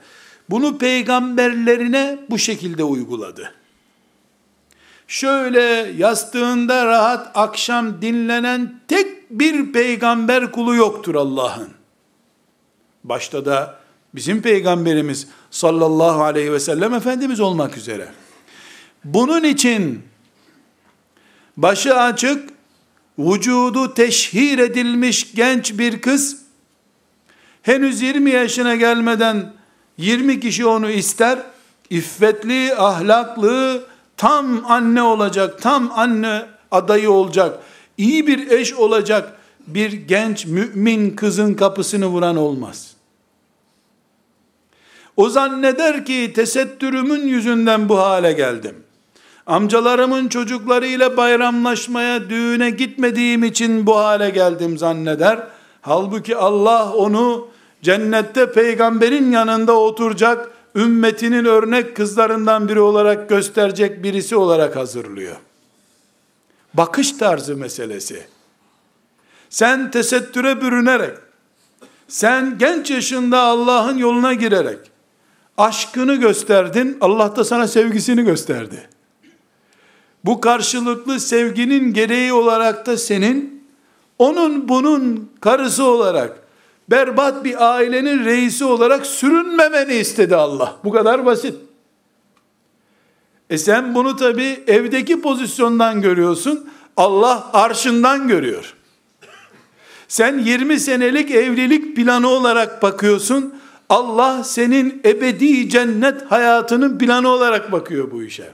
Bunu peygamberlerine bu şekilde uyguladı. Şöyle yastığında rahat akşam dinlenen tek bir peygamber kulu yoktur Allah'ın. Başta da bizim peygamberimiz sallallahu aleyhi ve sellem Efendimiz olmak üzere. Bunun için başı açık, vücudu teşhir edilmiş genç bir kız, henüz yirmi yaşına gelmeden yirmi kişi onu ister, iffetli, ahlaklı, tam anne olacak, tam anne adayı olacak, iyi bir eş olacak bir genç mümin kızın kapısını vuran olmaz. O zanneder ki tesettürümün yüzünden bu hale geldim. Amcalarımın çocuklarıyla bayramlaşmaya, düğüne gitmediğim için bu hale geldim zanneder. Halbuki Allah onu cennette peygamberin yanında oturacak, ümmetinin örnek kızlarından biri olarak gösterecek birisi olarak hazırlıyor. Bakış tarzı meselesi. Sen tesettüre bürünerek, sen genç yaşında Allah'ın yoluna girerek, aşkını gösterdin, Allah da sana sevgisini gösterdi. Bu karşılıklı sevginin gereği olarak da senin, onun bunun karısı olarak, berbat bir ailenin reisi olarak sürünmemeni istedi Allah. Bu kadar basit. E sen bunu tabi evdeki pozisyondan görüyorsun, Allah arşından görüyor. Sen yirmi senelik evlilik planı olarak bakıyorsun, Allah senin ebedi cennet hayatının planı olarak bakıyor bu işe.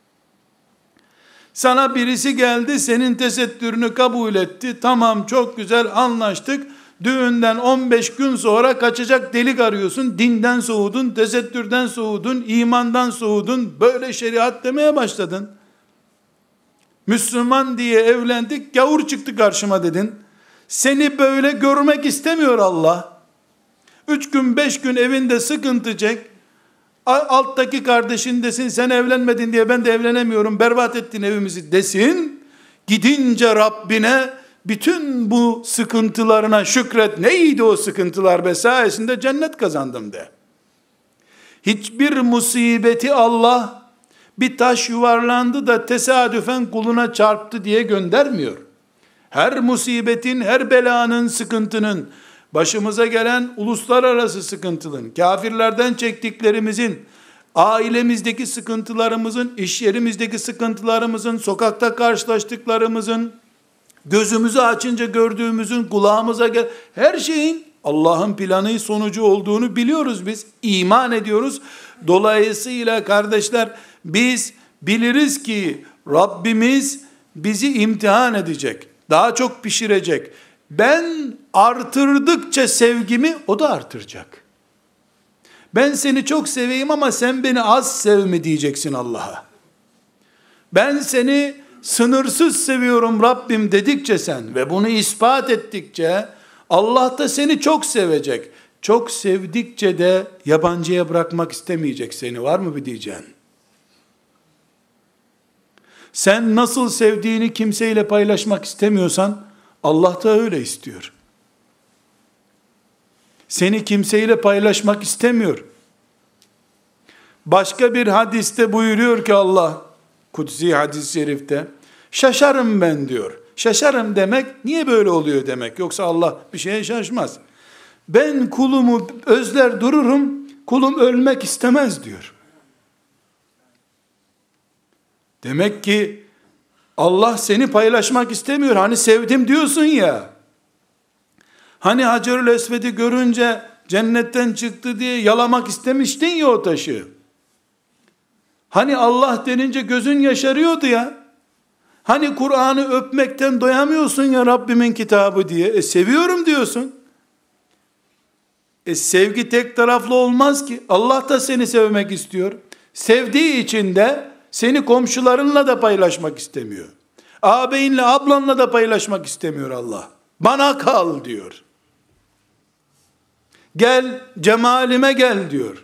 Sana birisi geldi, senin tesettürünü kabul etti, tamam çok güzel anlaştık, düğünden on beş gün sonra kaçacak delik arıyorsun, dinden soğudun, tesettürden soğudun, imandan soğudun, böyle şeriat demeye başladın. Müslüman diye evlendik, gavur çıktı karşıma dedin. Seni böyle görmek istemiyor Allah. Üç gün beş gün evinde sıkıntı çek, alttaki kardeşin desin sen evlenmedin diye ben de evlenemiyorum, berbat ettin evimizi desin, gidince Rabbine bütün bu sıkıntılarına şükret, neydi o sıkıntılar be, sayesinde cennet kazandım de. Hiçbir musibeti Allah bir taş yuvarlandı da tesadüfen kuluna çarptı diye göndermiyor. Her musibetin, her belanın, sıkıntının, başımıza gelen uluslararası sıkıntının, kafirlerden çektiklerimizin, ailemizdeki sıkıntılarımızın, iş yerimizdeki sıkıntılarımızın, sokakta karşılaştıklarımızın, gözümüzü açınca gördüğümüzün, kulağımıza gel, her şeyin Allah'ın planı sonucu olduğunu biliyoruz biz, iman ediyoruz. Dolayısıyla kardeşler, biz biliriz ki Rabbimiz bizi imtihan edecek, daha çok pişirecek. Ben artırdıkça sevgimi o da artıracak. Ben seni çok seveyim ama sen beni az sevme diyeceksin Allah'a. Ben seni sınırsız seviyorum Rabbim dedikçe sen ve bunu ispat ettikçe Allah da seni çok sevecek. Çok sevdikçe de yabancıya bırakmak istemeyecek seni. Var mı bir diyeceksin? Sen nasıl sevdiğini kimseyle paylaşmak istemiyorsan Allah da öyle istiyor. Seni kimseyle paylaşmak istemiyor. Başka bir hadiste buyuruyor ki Allah, kutsi hadis-i şerifte, şaşarım ben diyor. Şaşarım demek, niye böyle oluyor demek. Yoksa Allah bir şeye şaşmaz. Ben kulumu özler dururum, kulum ölmek istemez diyor. Demek ki Allah seni paylaşmak istemiyor. Hani sevdim diyorsun ya. Hani Hacerül Esved'i görünce cennetten çıktı diye yalamak istemiştin ya o taşı. Hani Allah denince gözün yaşarıyordu ya. Hani Kur'an'ı öpmekten doyamıyorsun ya Rabbimin kitabı diye. E seviyorum diyorsun. E sevgi tek taraflı olmaz ki. Allah da seni sevmek istiyor. Sevdiği için de seni komşularınla da paylaşmak istemiyor. Ağabeyinle, ablanla da paylaşmak istemiyor Allah. Bana kal diyor. Gel, cemalime gel diyor.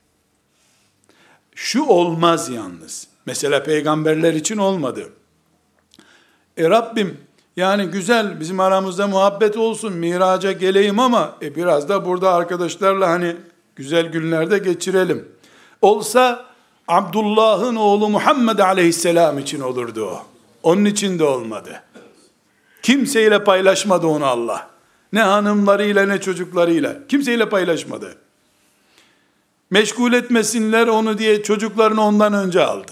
Şu olmaz yalnız. Mesela peygamberler için olmadı. E Rabbim, yani güzel bizim aramızda muhabbet olsun, miraca geleyim ama e biraz da burada arkadaşlarla hani güzel günlerde geçirelim. Olsa Abdullah'ın oğlu Muhammed aleyhisselam için olurdu o. Onun için de olmadı. Kimseyle paylaşmadı onu Allah. Ne hanımlarıyla ne çocuklarıyla. Kimseyle paylaşmadı. Meşgul etmesinler onu diye çocuklarını ondan önce aldı.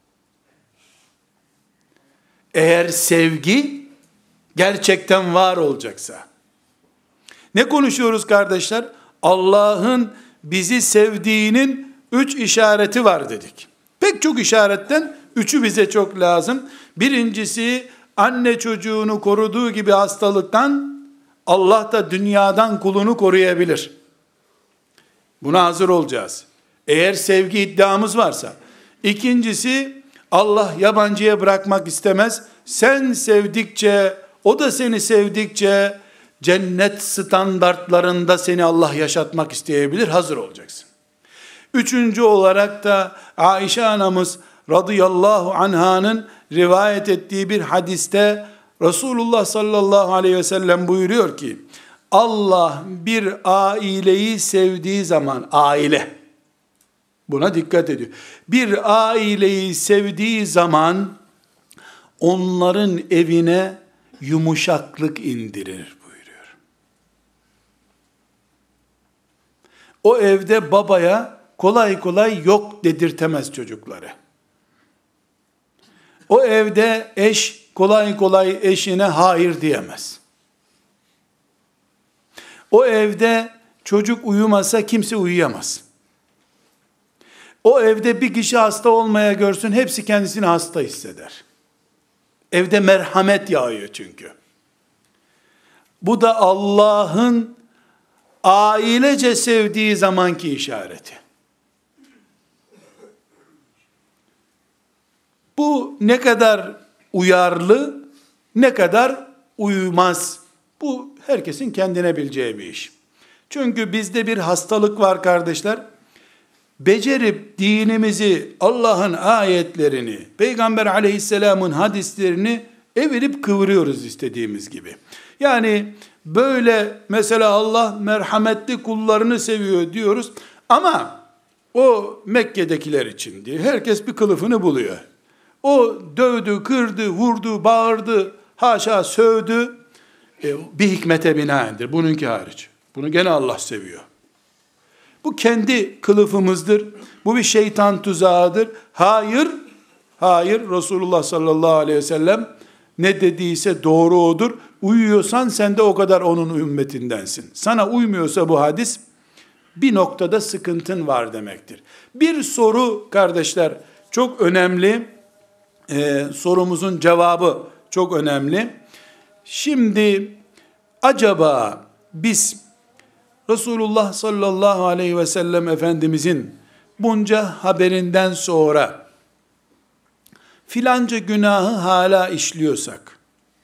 Eğer sevgi gerçekten var olacaksa. Ne konuşuyoruz kardeşler? Allah'ın bizi sevdiğinin üç işareti var dedik. Pek çok işaretten üçü bize çok lazım. Birincisi, anne çocuğunu koruduğu gibi hastalıktan, Allah da dünyadan kulunu koruyabilir. Buna hazır olacağız. Eğer sevgi iddiamız varsa. İkincisi, Allah yabancıya bırakmak istemez. Sen sevdikçe, o da seni sevdikçe, cennet standartlarında seni Allah yaşatmak isteyebilir. Hazır olacaksın. Üçüncü olarak da Ayşe anamız radıyallahu anhanın rivayet ettiği bir hadiste Resulullah sallallahu aleyhi ve sellem buyuruyor ki, Allah bir aileyi sevdiği zaman, aile, buna dikkat ediyor. Bir aileyi sevdiği zaman onların evine yumuşaklık indirir buyuruyor. O evde babaya kolay kolay yok dedirtemez çocukları. O evde eş kolay kolay eşine hayır diyemez. O evde çocuk uyumasa kimse uyuyamaz. O evde bir kişi hasta olmaya görsün, hepsi kendisini hasta hisseder. Evde merhamet yağıyor çünkü. Bu da Allah'ın ailece sevdiği zamanki işareti. Bu ne kadar uyarlı, ne kadar uymaz. Bu herkesin kendine bileceği bir iş. Çünkü bizde bir hastalık var kardeşler. Becerip dinimizi, Allah'ın ayetlerini, Peygamber aleyhisselamın hadislerini evirip kıvırıyoruz istediğimiz gibi. Yani böyle mesela Allah merhametli kullarını seviyor diyoruz ama o Mekke'dekiler için diye herkes bir kılıfını buluyor. O dövdü, kırdı, vurdu, bağırdı, haşa sövdü. E, bir hikmete binaendir. Bununki hariç. Bunu gene Allah seviyor. Bu kendi kılıfımızdır. Bu bir şeytan tuzağıdır. Hayır, hayır. Resulullah sallallahu aleyhi ve sellem ne dediyse doğru odur. Uyuyorsan sen de o kadar onun ümmetindensin. Sana uymuyorsa bu hadis, bir noktada sıkıntın var demektir. Bir soru kardeşler çok önemli. Ee, sorumuzun cevabı çok önemli. Şimdi acaba biz Resulullah sallallahu aleyhi ve sellem Efendimizin bunca haberinden sonra filanca günahı hala işliyorsak,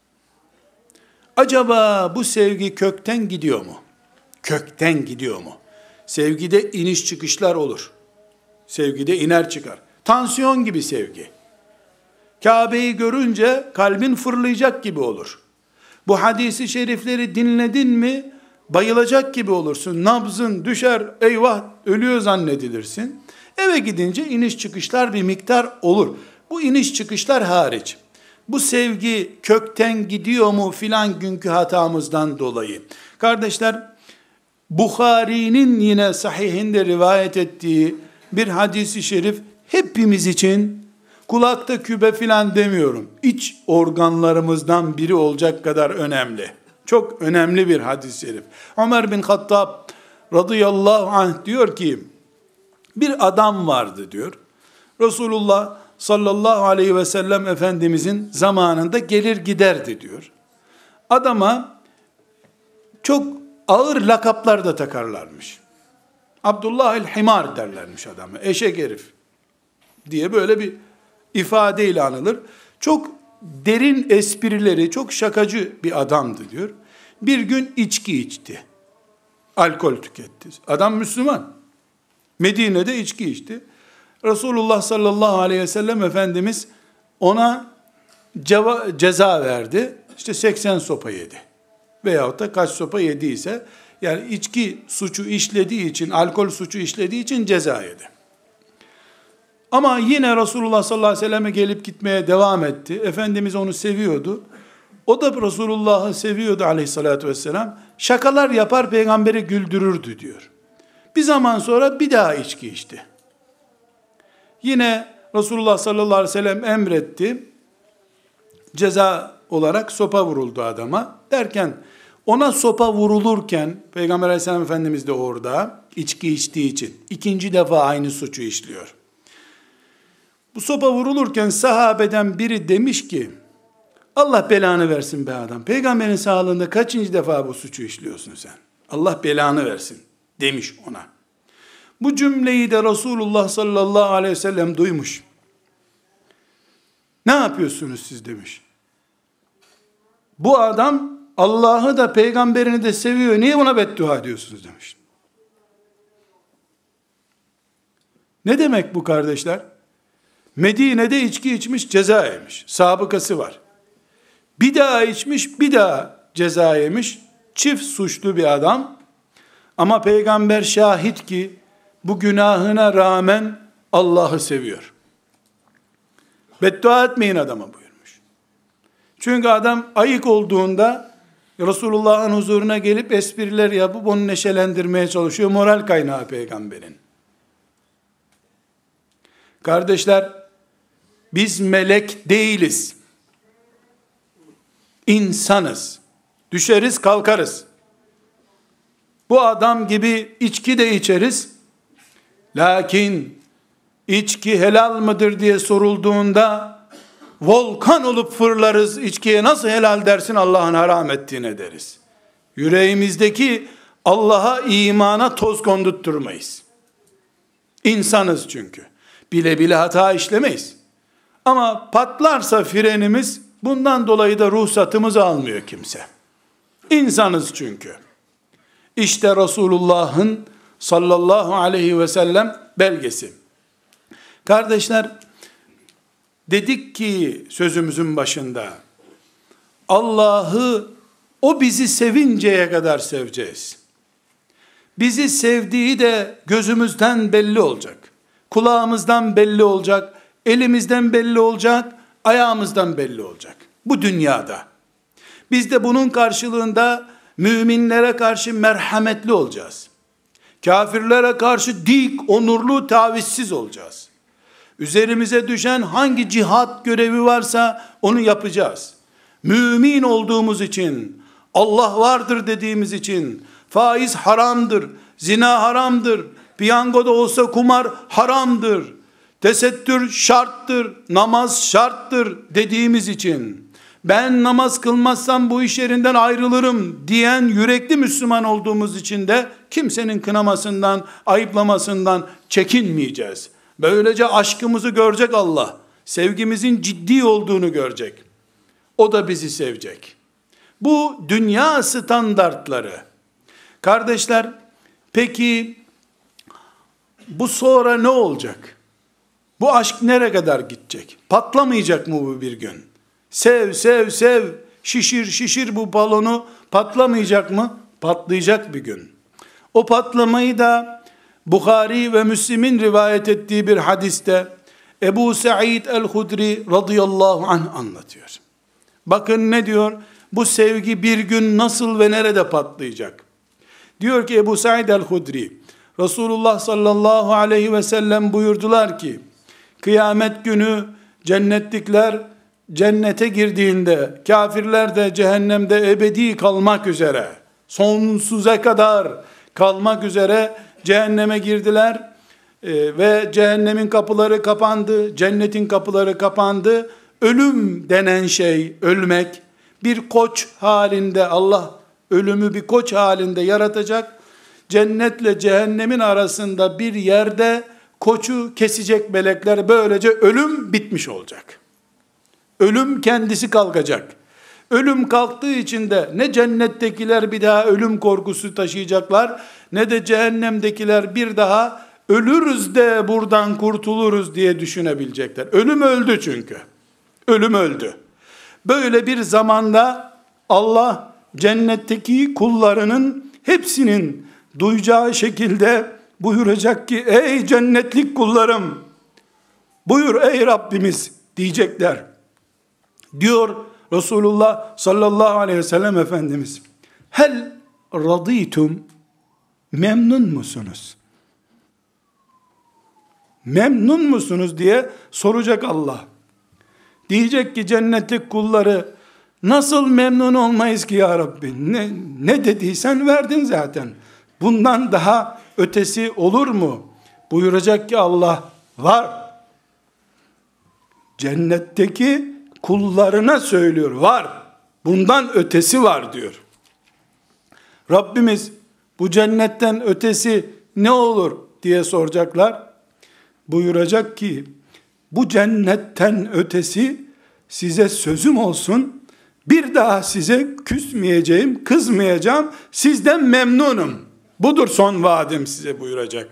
acaba bu sevgi kökten gidiyor mu? Kökten gidiyor mu? Sevgide iniş çıkışlar olur. Sevgide iner çıkar. Tansiyon gibi sevgi. Kabe'yi görünce kalbin fırlayacak gibi olur. Bu hadisi şerifleri dinledin mi, bayılacak gibi olursun. Nabzın düşer, eyvah ölüyor zannedilirsin. Eve gidince iniş çıkışlar bir miktar olur. Bu iniş çıkışlar hariç. Bu sevgi kökten gidiyor mu filan günkü hatamızdan dolayı? Kardeşler, Bukhari'nin yine sahihinde rivayet ettiği bir hadisi şerif hepimiz için, kulakta küpe filan demiyorum, iç organlarımızdan biri olacak kadar önemli. Çok önemli bir hadis-i şerif. Ömer bin Hattab radıyallahu anh diyor ki, bir adam vardı diyor. Resulullah sallallahu aleyhi ve sellem Efendimizin zamanında gelir giderdi diyor. Adama çok ağır lakaplar da takarlarmış. Abdullah el-Himar derlermiş adamı. Eşek herif diye böyle bir ifadeyle anılır. Çok derin esprileri, çok şakacı bir adamdı diyor. Bir gün içki içti. Alkol tüketti. Adam Müslüman. Medine'de içki içti. Resulullah sallallahu aleyhi ve sellem Efendimiz ona ceva, ceza verdi. İşte seksen sopa yedi. Veyahut da kaç sopa yediyse, yani içki suçu işlediği için, alkol suçu işlediği için ceza yedi. Ama yine Resulullah sallallahu aleyhi ve selleme gelip gitmeye devam etti. Efendimiz onu seviyordu. O da Resulullah'ı seviyordu aleyhissalatü vesselam. Şakalar yapar, peygamberi güldürürdü diyor. Bir zaman sonra bir daha içki içti. Yine Resulullah sallallahu aleyhi ve sellem emretti. Ceza olarak sopa vuruldu adama. Derken ona sopa vurulurken Peygamber aleyhisselam Efendimiz de orada, içki içtiği için ikinci defa aynı suçu işliyor. Bu sopa vurulurken sahabeden biri demiş ki, Allah belanı versin be adam. Peygamberin sağlığında kaçıncı defa bu suçu işliyorsun sen? Allah belanı versin demiş ona. Bu cümleyi de Resulullah sallallahu aleyhi ve sellem duymuş. Ne yapıyorsunuz siz demiş. Bu adam Allah'ı da peygamberini de seviyor. Niye buna beddua ediyorsunuz demiş. Ne demek bu kardeşler? Medine'de içki içmiş, ceza yemiş. Sabıkası var. Bir daha içmiş, bir daha ceza yemiş. Çift suçlu bir adam. Ama peygamber şahit ki bu günahına rağmen Allah'ı seviyor. Beddua etmeyin adama buyurmuş. Çünkü adam ayık olduğunda Resulullah'ın huzuruna gelip espriler yapıp onu neşelendirmeye çalışıyor. Moral kaynağı peygamberin. Kardeşler, biz melek değiliz. İnsanız. Düşeriz, kalkarız. Bu adam gibi içki de içeriz. Lakin içki helal mıdır diye sorulduğunda volkan olup fırlarız. İçkiye nasıl helal dersin, Allah'ın haram ettiğine deriz. Yüreğimizdeki Allah'a, imana toz kondurtturmayız. İnsanız çünkü. Bile bile hata işlemeyiz. Ama patlarsa frenimiz, bundan dolayı da ruhsatımızı almıyor kimse. İnsanız çünkü. İşte Resulullah'ın sallallahu aleyhi ve sellem belgesi. Kardeşler, dedik ki sözümüzün başında, Allah'ı o bizi sevinceye kadar seveceğiz. Bizi sevdiği de gözümüzden belli olacak. Kulağımızdan belli olacak. Elimizden belli olacak. Ayağımızdan belli olacak. Bu dünyada. Biz de bunun karşılığında müminlere karşı merhametli olacağız. Kafirlere karşı dik, onurlu, tavizsiz olacağız. Üzerimize düşen hangi cihat görevi varsa onu yapacağız. Mümin olduğumuz için, Allah vardır dediğimiz için, faiz haramdır, zina haramdır, piyangoda olsa kumar haramdır, tesettür şarttır, namaz şarttır dediğimiz için, ben namaz kılmazsam bu iş yerinden ayrılırım diyen yürekli Müslüman olduğumuz için de kimsenin kınamasından, ayıplamasından çekinmeyeceğiz. Böylece aşkımızı görecek Allah. Sevgimizin ciddi olduğunu görecek. O da bizi sevecek. Bu dünya standartları. Kardeşler, peki bu sonra ne olacak? Bu aşk nereye kadar gidecek? Patlamayacak mı bu bir gün? Sev, sev, sev, şişir, şişir bu balonu, patlamayacak mı? patlayacak bir gün. O patlamayı da Bukhari ve Müslim'in rivayet ettiği bir hadiste Ebu Said el-Hudri radıyallahu anh anlatıyor. Bakın ne diyor? Bu sevgi bir gün nasıl ve nerede patlayacak? Diyor ki Ebu Said el-Hudri, Resulullah sallallahu aleyhi ve sellem buyurdular ki, kıyamet günü cennetlikler cennete girdiğinde, kafirler de cehennemde ebedi kalmak üzere, sonsuza kadar kalmak üzere cehenneme girdiler ee, ve cehennemin kapıları kapandı, cennetin kapıları kapandı. Ölüm denen şey, ölmek, bir koç halinde, Allah ölümü bir koç halinde yaratacak. Cennetle cehennemin arasında bir yerde koçu kesecek melekler, böylece ölüm bitmiş olacak. Ölüm kendisi kalkacak. Ölüm kalktığı için de ne cennettekiler bir daha ölüm korkusu taşıyacaklar, ne de cehennemdekiler bir daha ölürüz de buradan kurtuluruz diye düşünebilecekler. Ölüm öldü çünkü. Ölüm öldü. Böyle bir zamanda Allah cennetteki kullarının hepsinin duyacağı şekilde buyuracak ki, ey cennetlik kullarım, buyur ey Rabbimiz diyecekler. Diyor Resulullah sallallahu aleyhi ve sellem Efendimiz, hel raditum, memnun musunuz? Memnun musunuz diye soracak Allah. Diyecek ki cennetlik kulları, nasıl memnun olmayız ki ya Rabbi? Ne, ne dediysen verdin zaten. Bundan daha ötesi olur mu? Buyuracak ki Allah, var. Cennetteki kullarına söylüyor, var. Bundan ötesi var diyor. Rabbimiz bu cennetten ötesi ne olur diye soracaklar. Buyuracak ki, bu cennetten ötesi size sözüm olsun, bir daha size küsmeyeceğim, kızmayacağım, sizden memnunum. Budur son vaadim size buyuracak.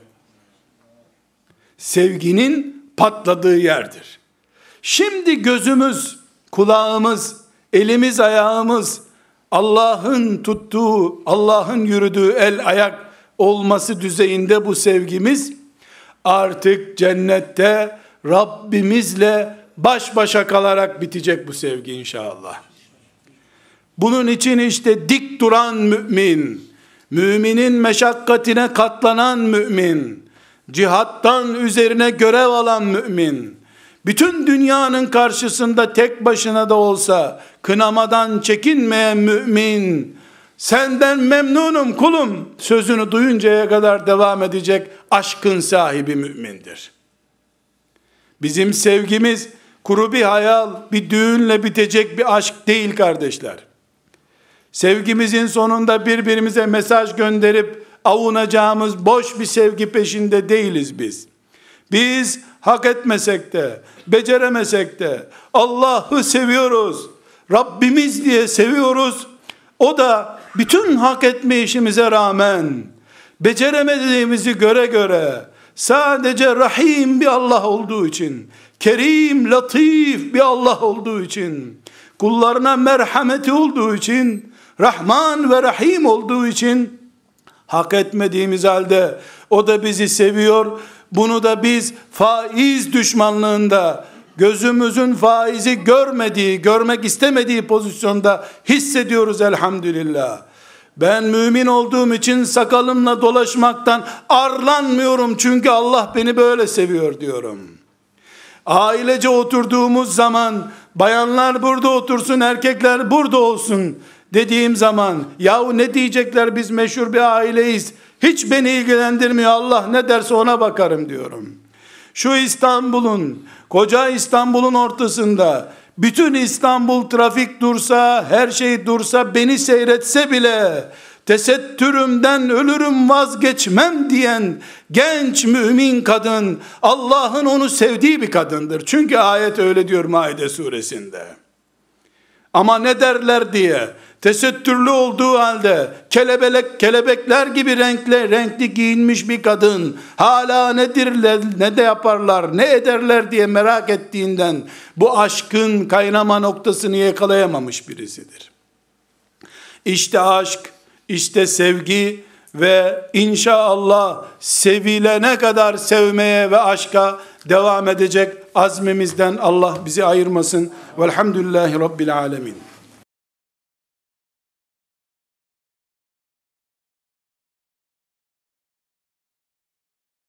Sevginin patladığı yerdir. Şimdi gözümüz, kulağımız, elimiz, ayağımız, Allah'ın tuttuğu, Allah'ın yürüdüğü el ayak olması düzeyinde bu sevgimiz, artık cennette Rabbimizle baş başa kalarak bitecek bu sevgi inşallah. Bunun için işte dik duran mümin, müminin meşakkatine katlanan mümin, cihattan üzerine görev alan mümin, bütün dünyanın karşısında tek başına da olsa kınamadan çekinmeyen mümin, senden memnunum kulum sözünü duyuncaya kadar devam edecek aşkın sahibi mümindir. Bizim sevgimiz kuru bir hayal, bir düğünle bitecek bir aşk değil kardeşler. Sevgimizin sonunda birbirimize mesaj gönderip avunacağımız boş bir sevgi peşinde değiliz biz. Biz hak etmesek de, beceremesek de Allah'ı seviyoruz. Rabbimiz diye seviyoruz. O da bütün hak etme işimize rağmen beceremediğimizi göre göre sadece Rahim bir Allah olduğu için, Kerim, Latif bir Allah olduğu için, kullarına merhameti olduğu için, Rahman ve Rahim olduğu için hak etmediğimiz halde o da bizi seviyor. Bunu da biz faiz düşmanlığında, gözümüzün faizi görmediği, görmek istemediği pozisyonda hissediyoruz elhamdülillah. Ben mümin olduğum için sakalımla dolaşmaktan arlanmıyorum çünkü Allah beni böyle seviyor diyorum. Ailece oturduğumuz zaman bayanlar burada otursun, erkekler burada olsun dediğim zaman, yahu ne diyecekler, biz meşhur bir aileyiz, hiç beni ilgilendirmiyor, Allah ne derse ona bakarım diyorum. Şu İstanbul'un, koca İstanbul'un ortasında bütün İstanbul trafik dursa, her şey dursa, beni seyretse bile tesettürümden ölürüm vazgeçmem diyen genç mümin kadın, Allah'ın onu sevdiği bir kadındır. Çünkü ayet öyle diyor Maide suresinde. Ama ne derler diye tesettürlü olduğu halde kelebek kelebekler gibi renkli renkli giyinmiş bir kadın hala nedirler, ne de yaparlar, ne ederler diye merak ettiğinden bu aşkın kaynama noktasını yakalayamamış birisidir. İşte aşk, İşte sevgi ve inşallah sevilene kadar sevmeye ve aşka devam edecek azmimizden Allah bizi ayırmasın. Velhamdülillahi Rabbil alemin.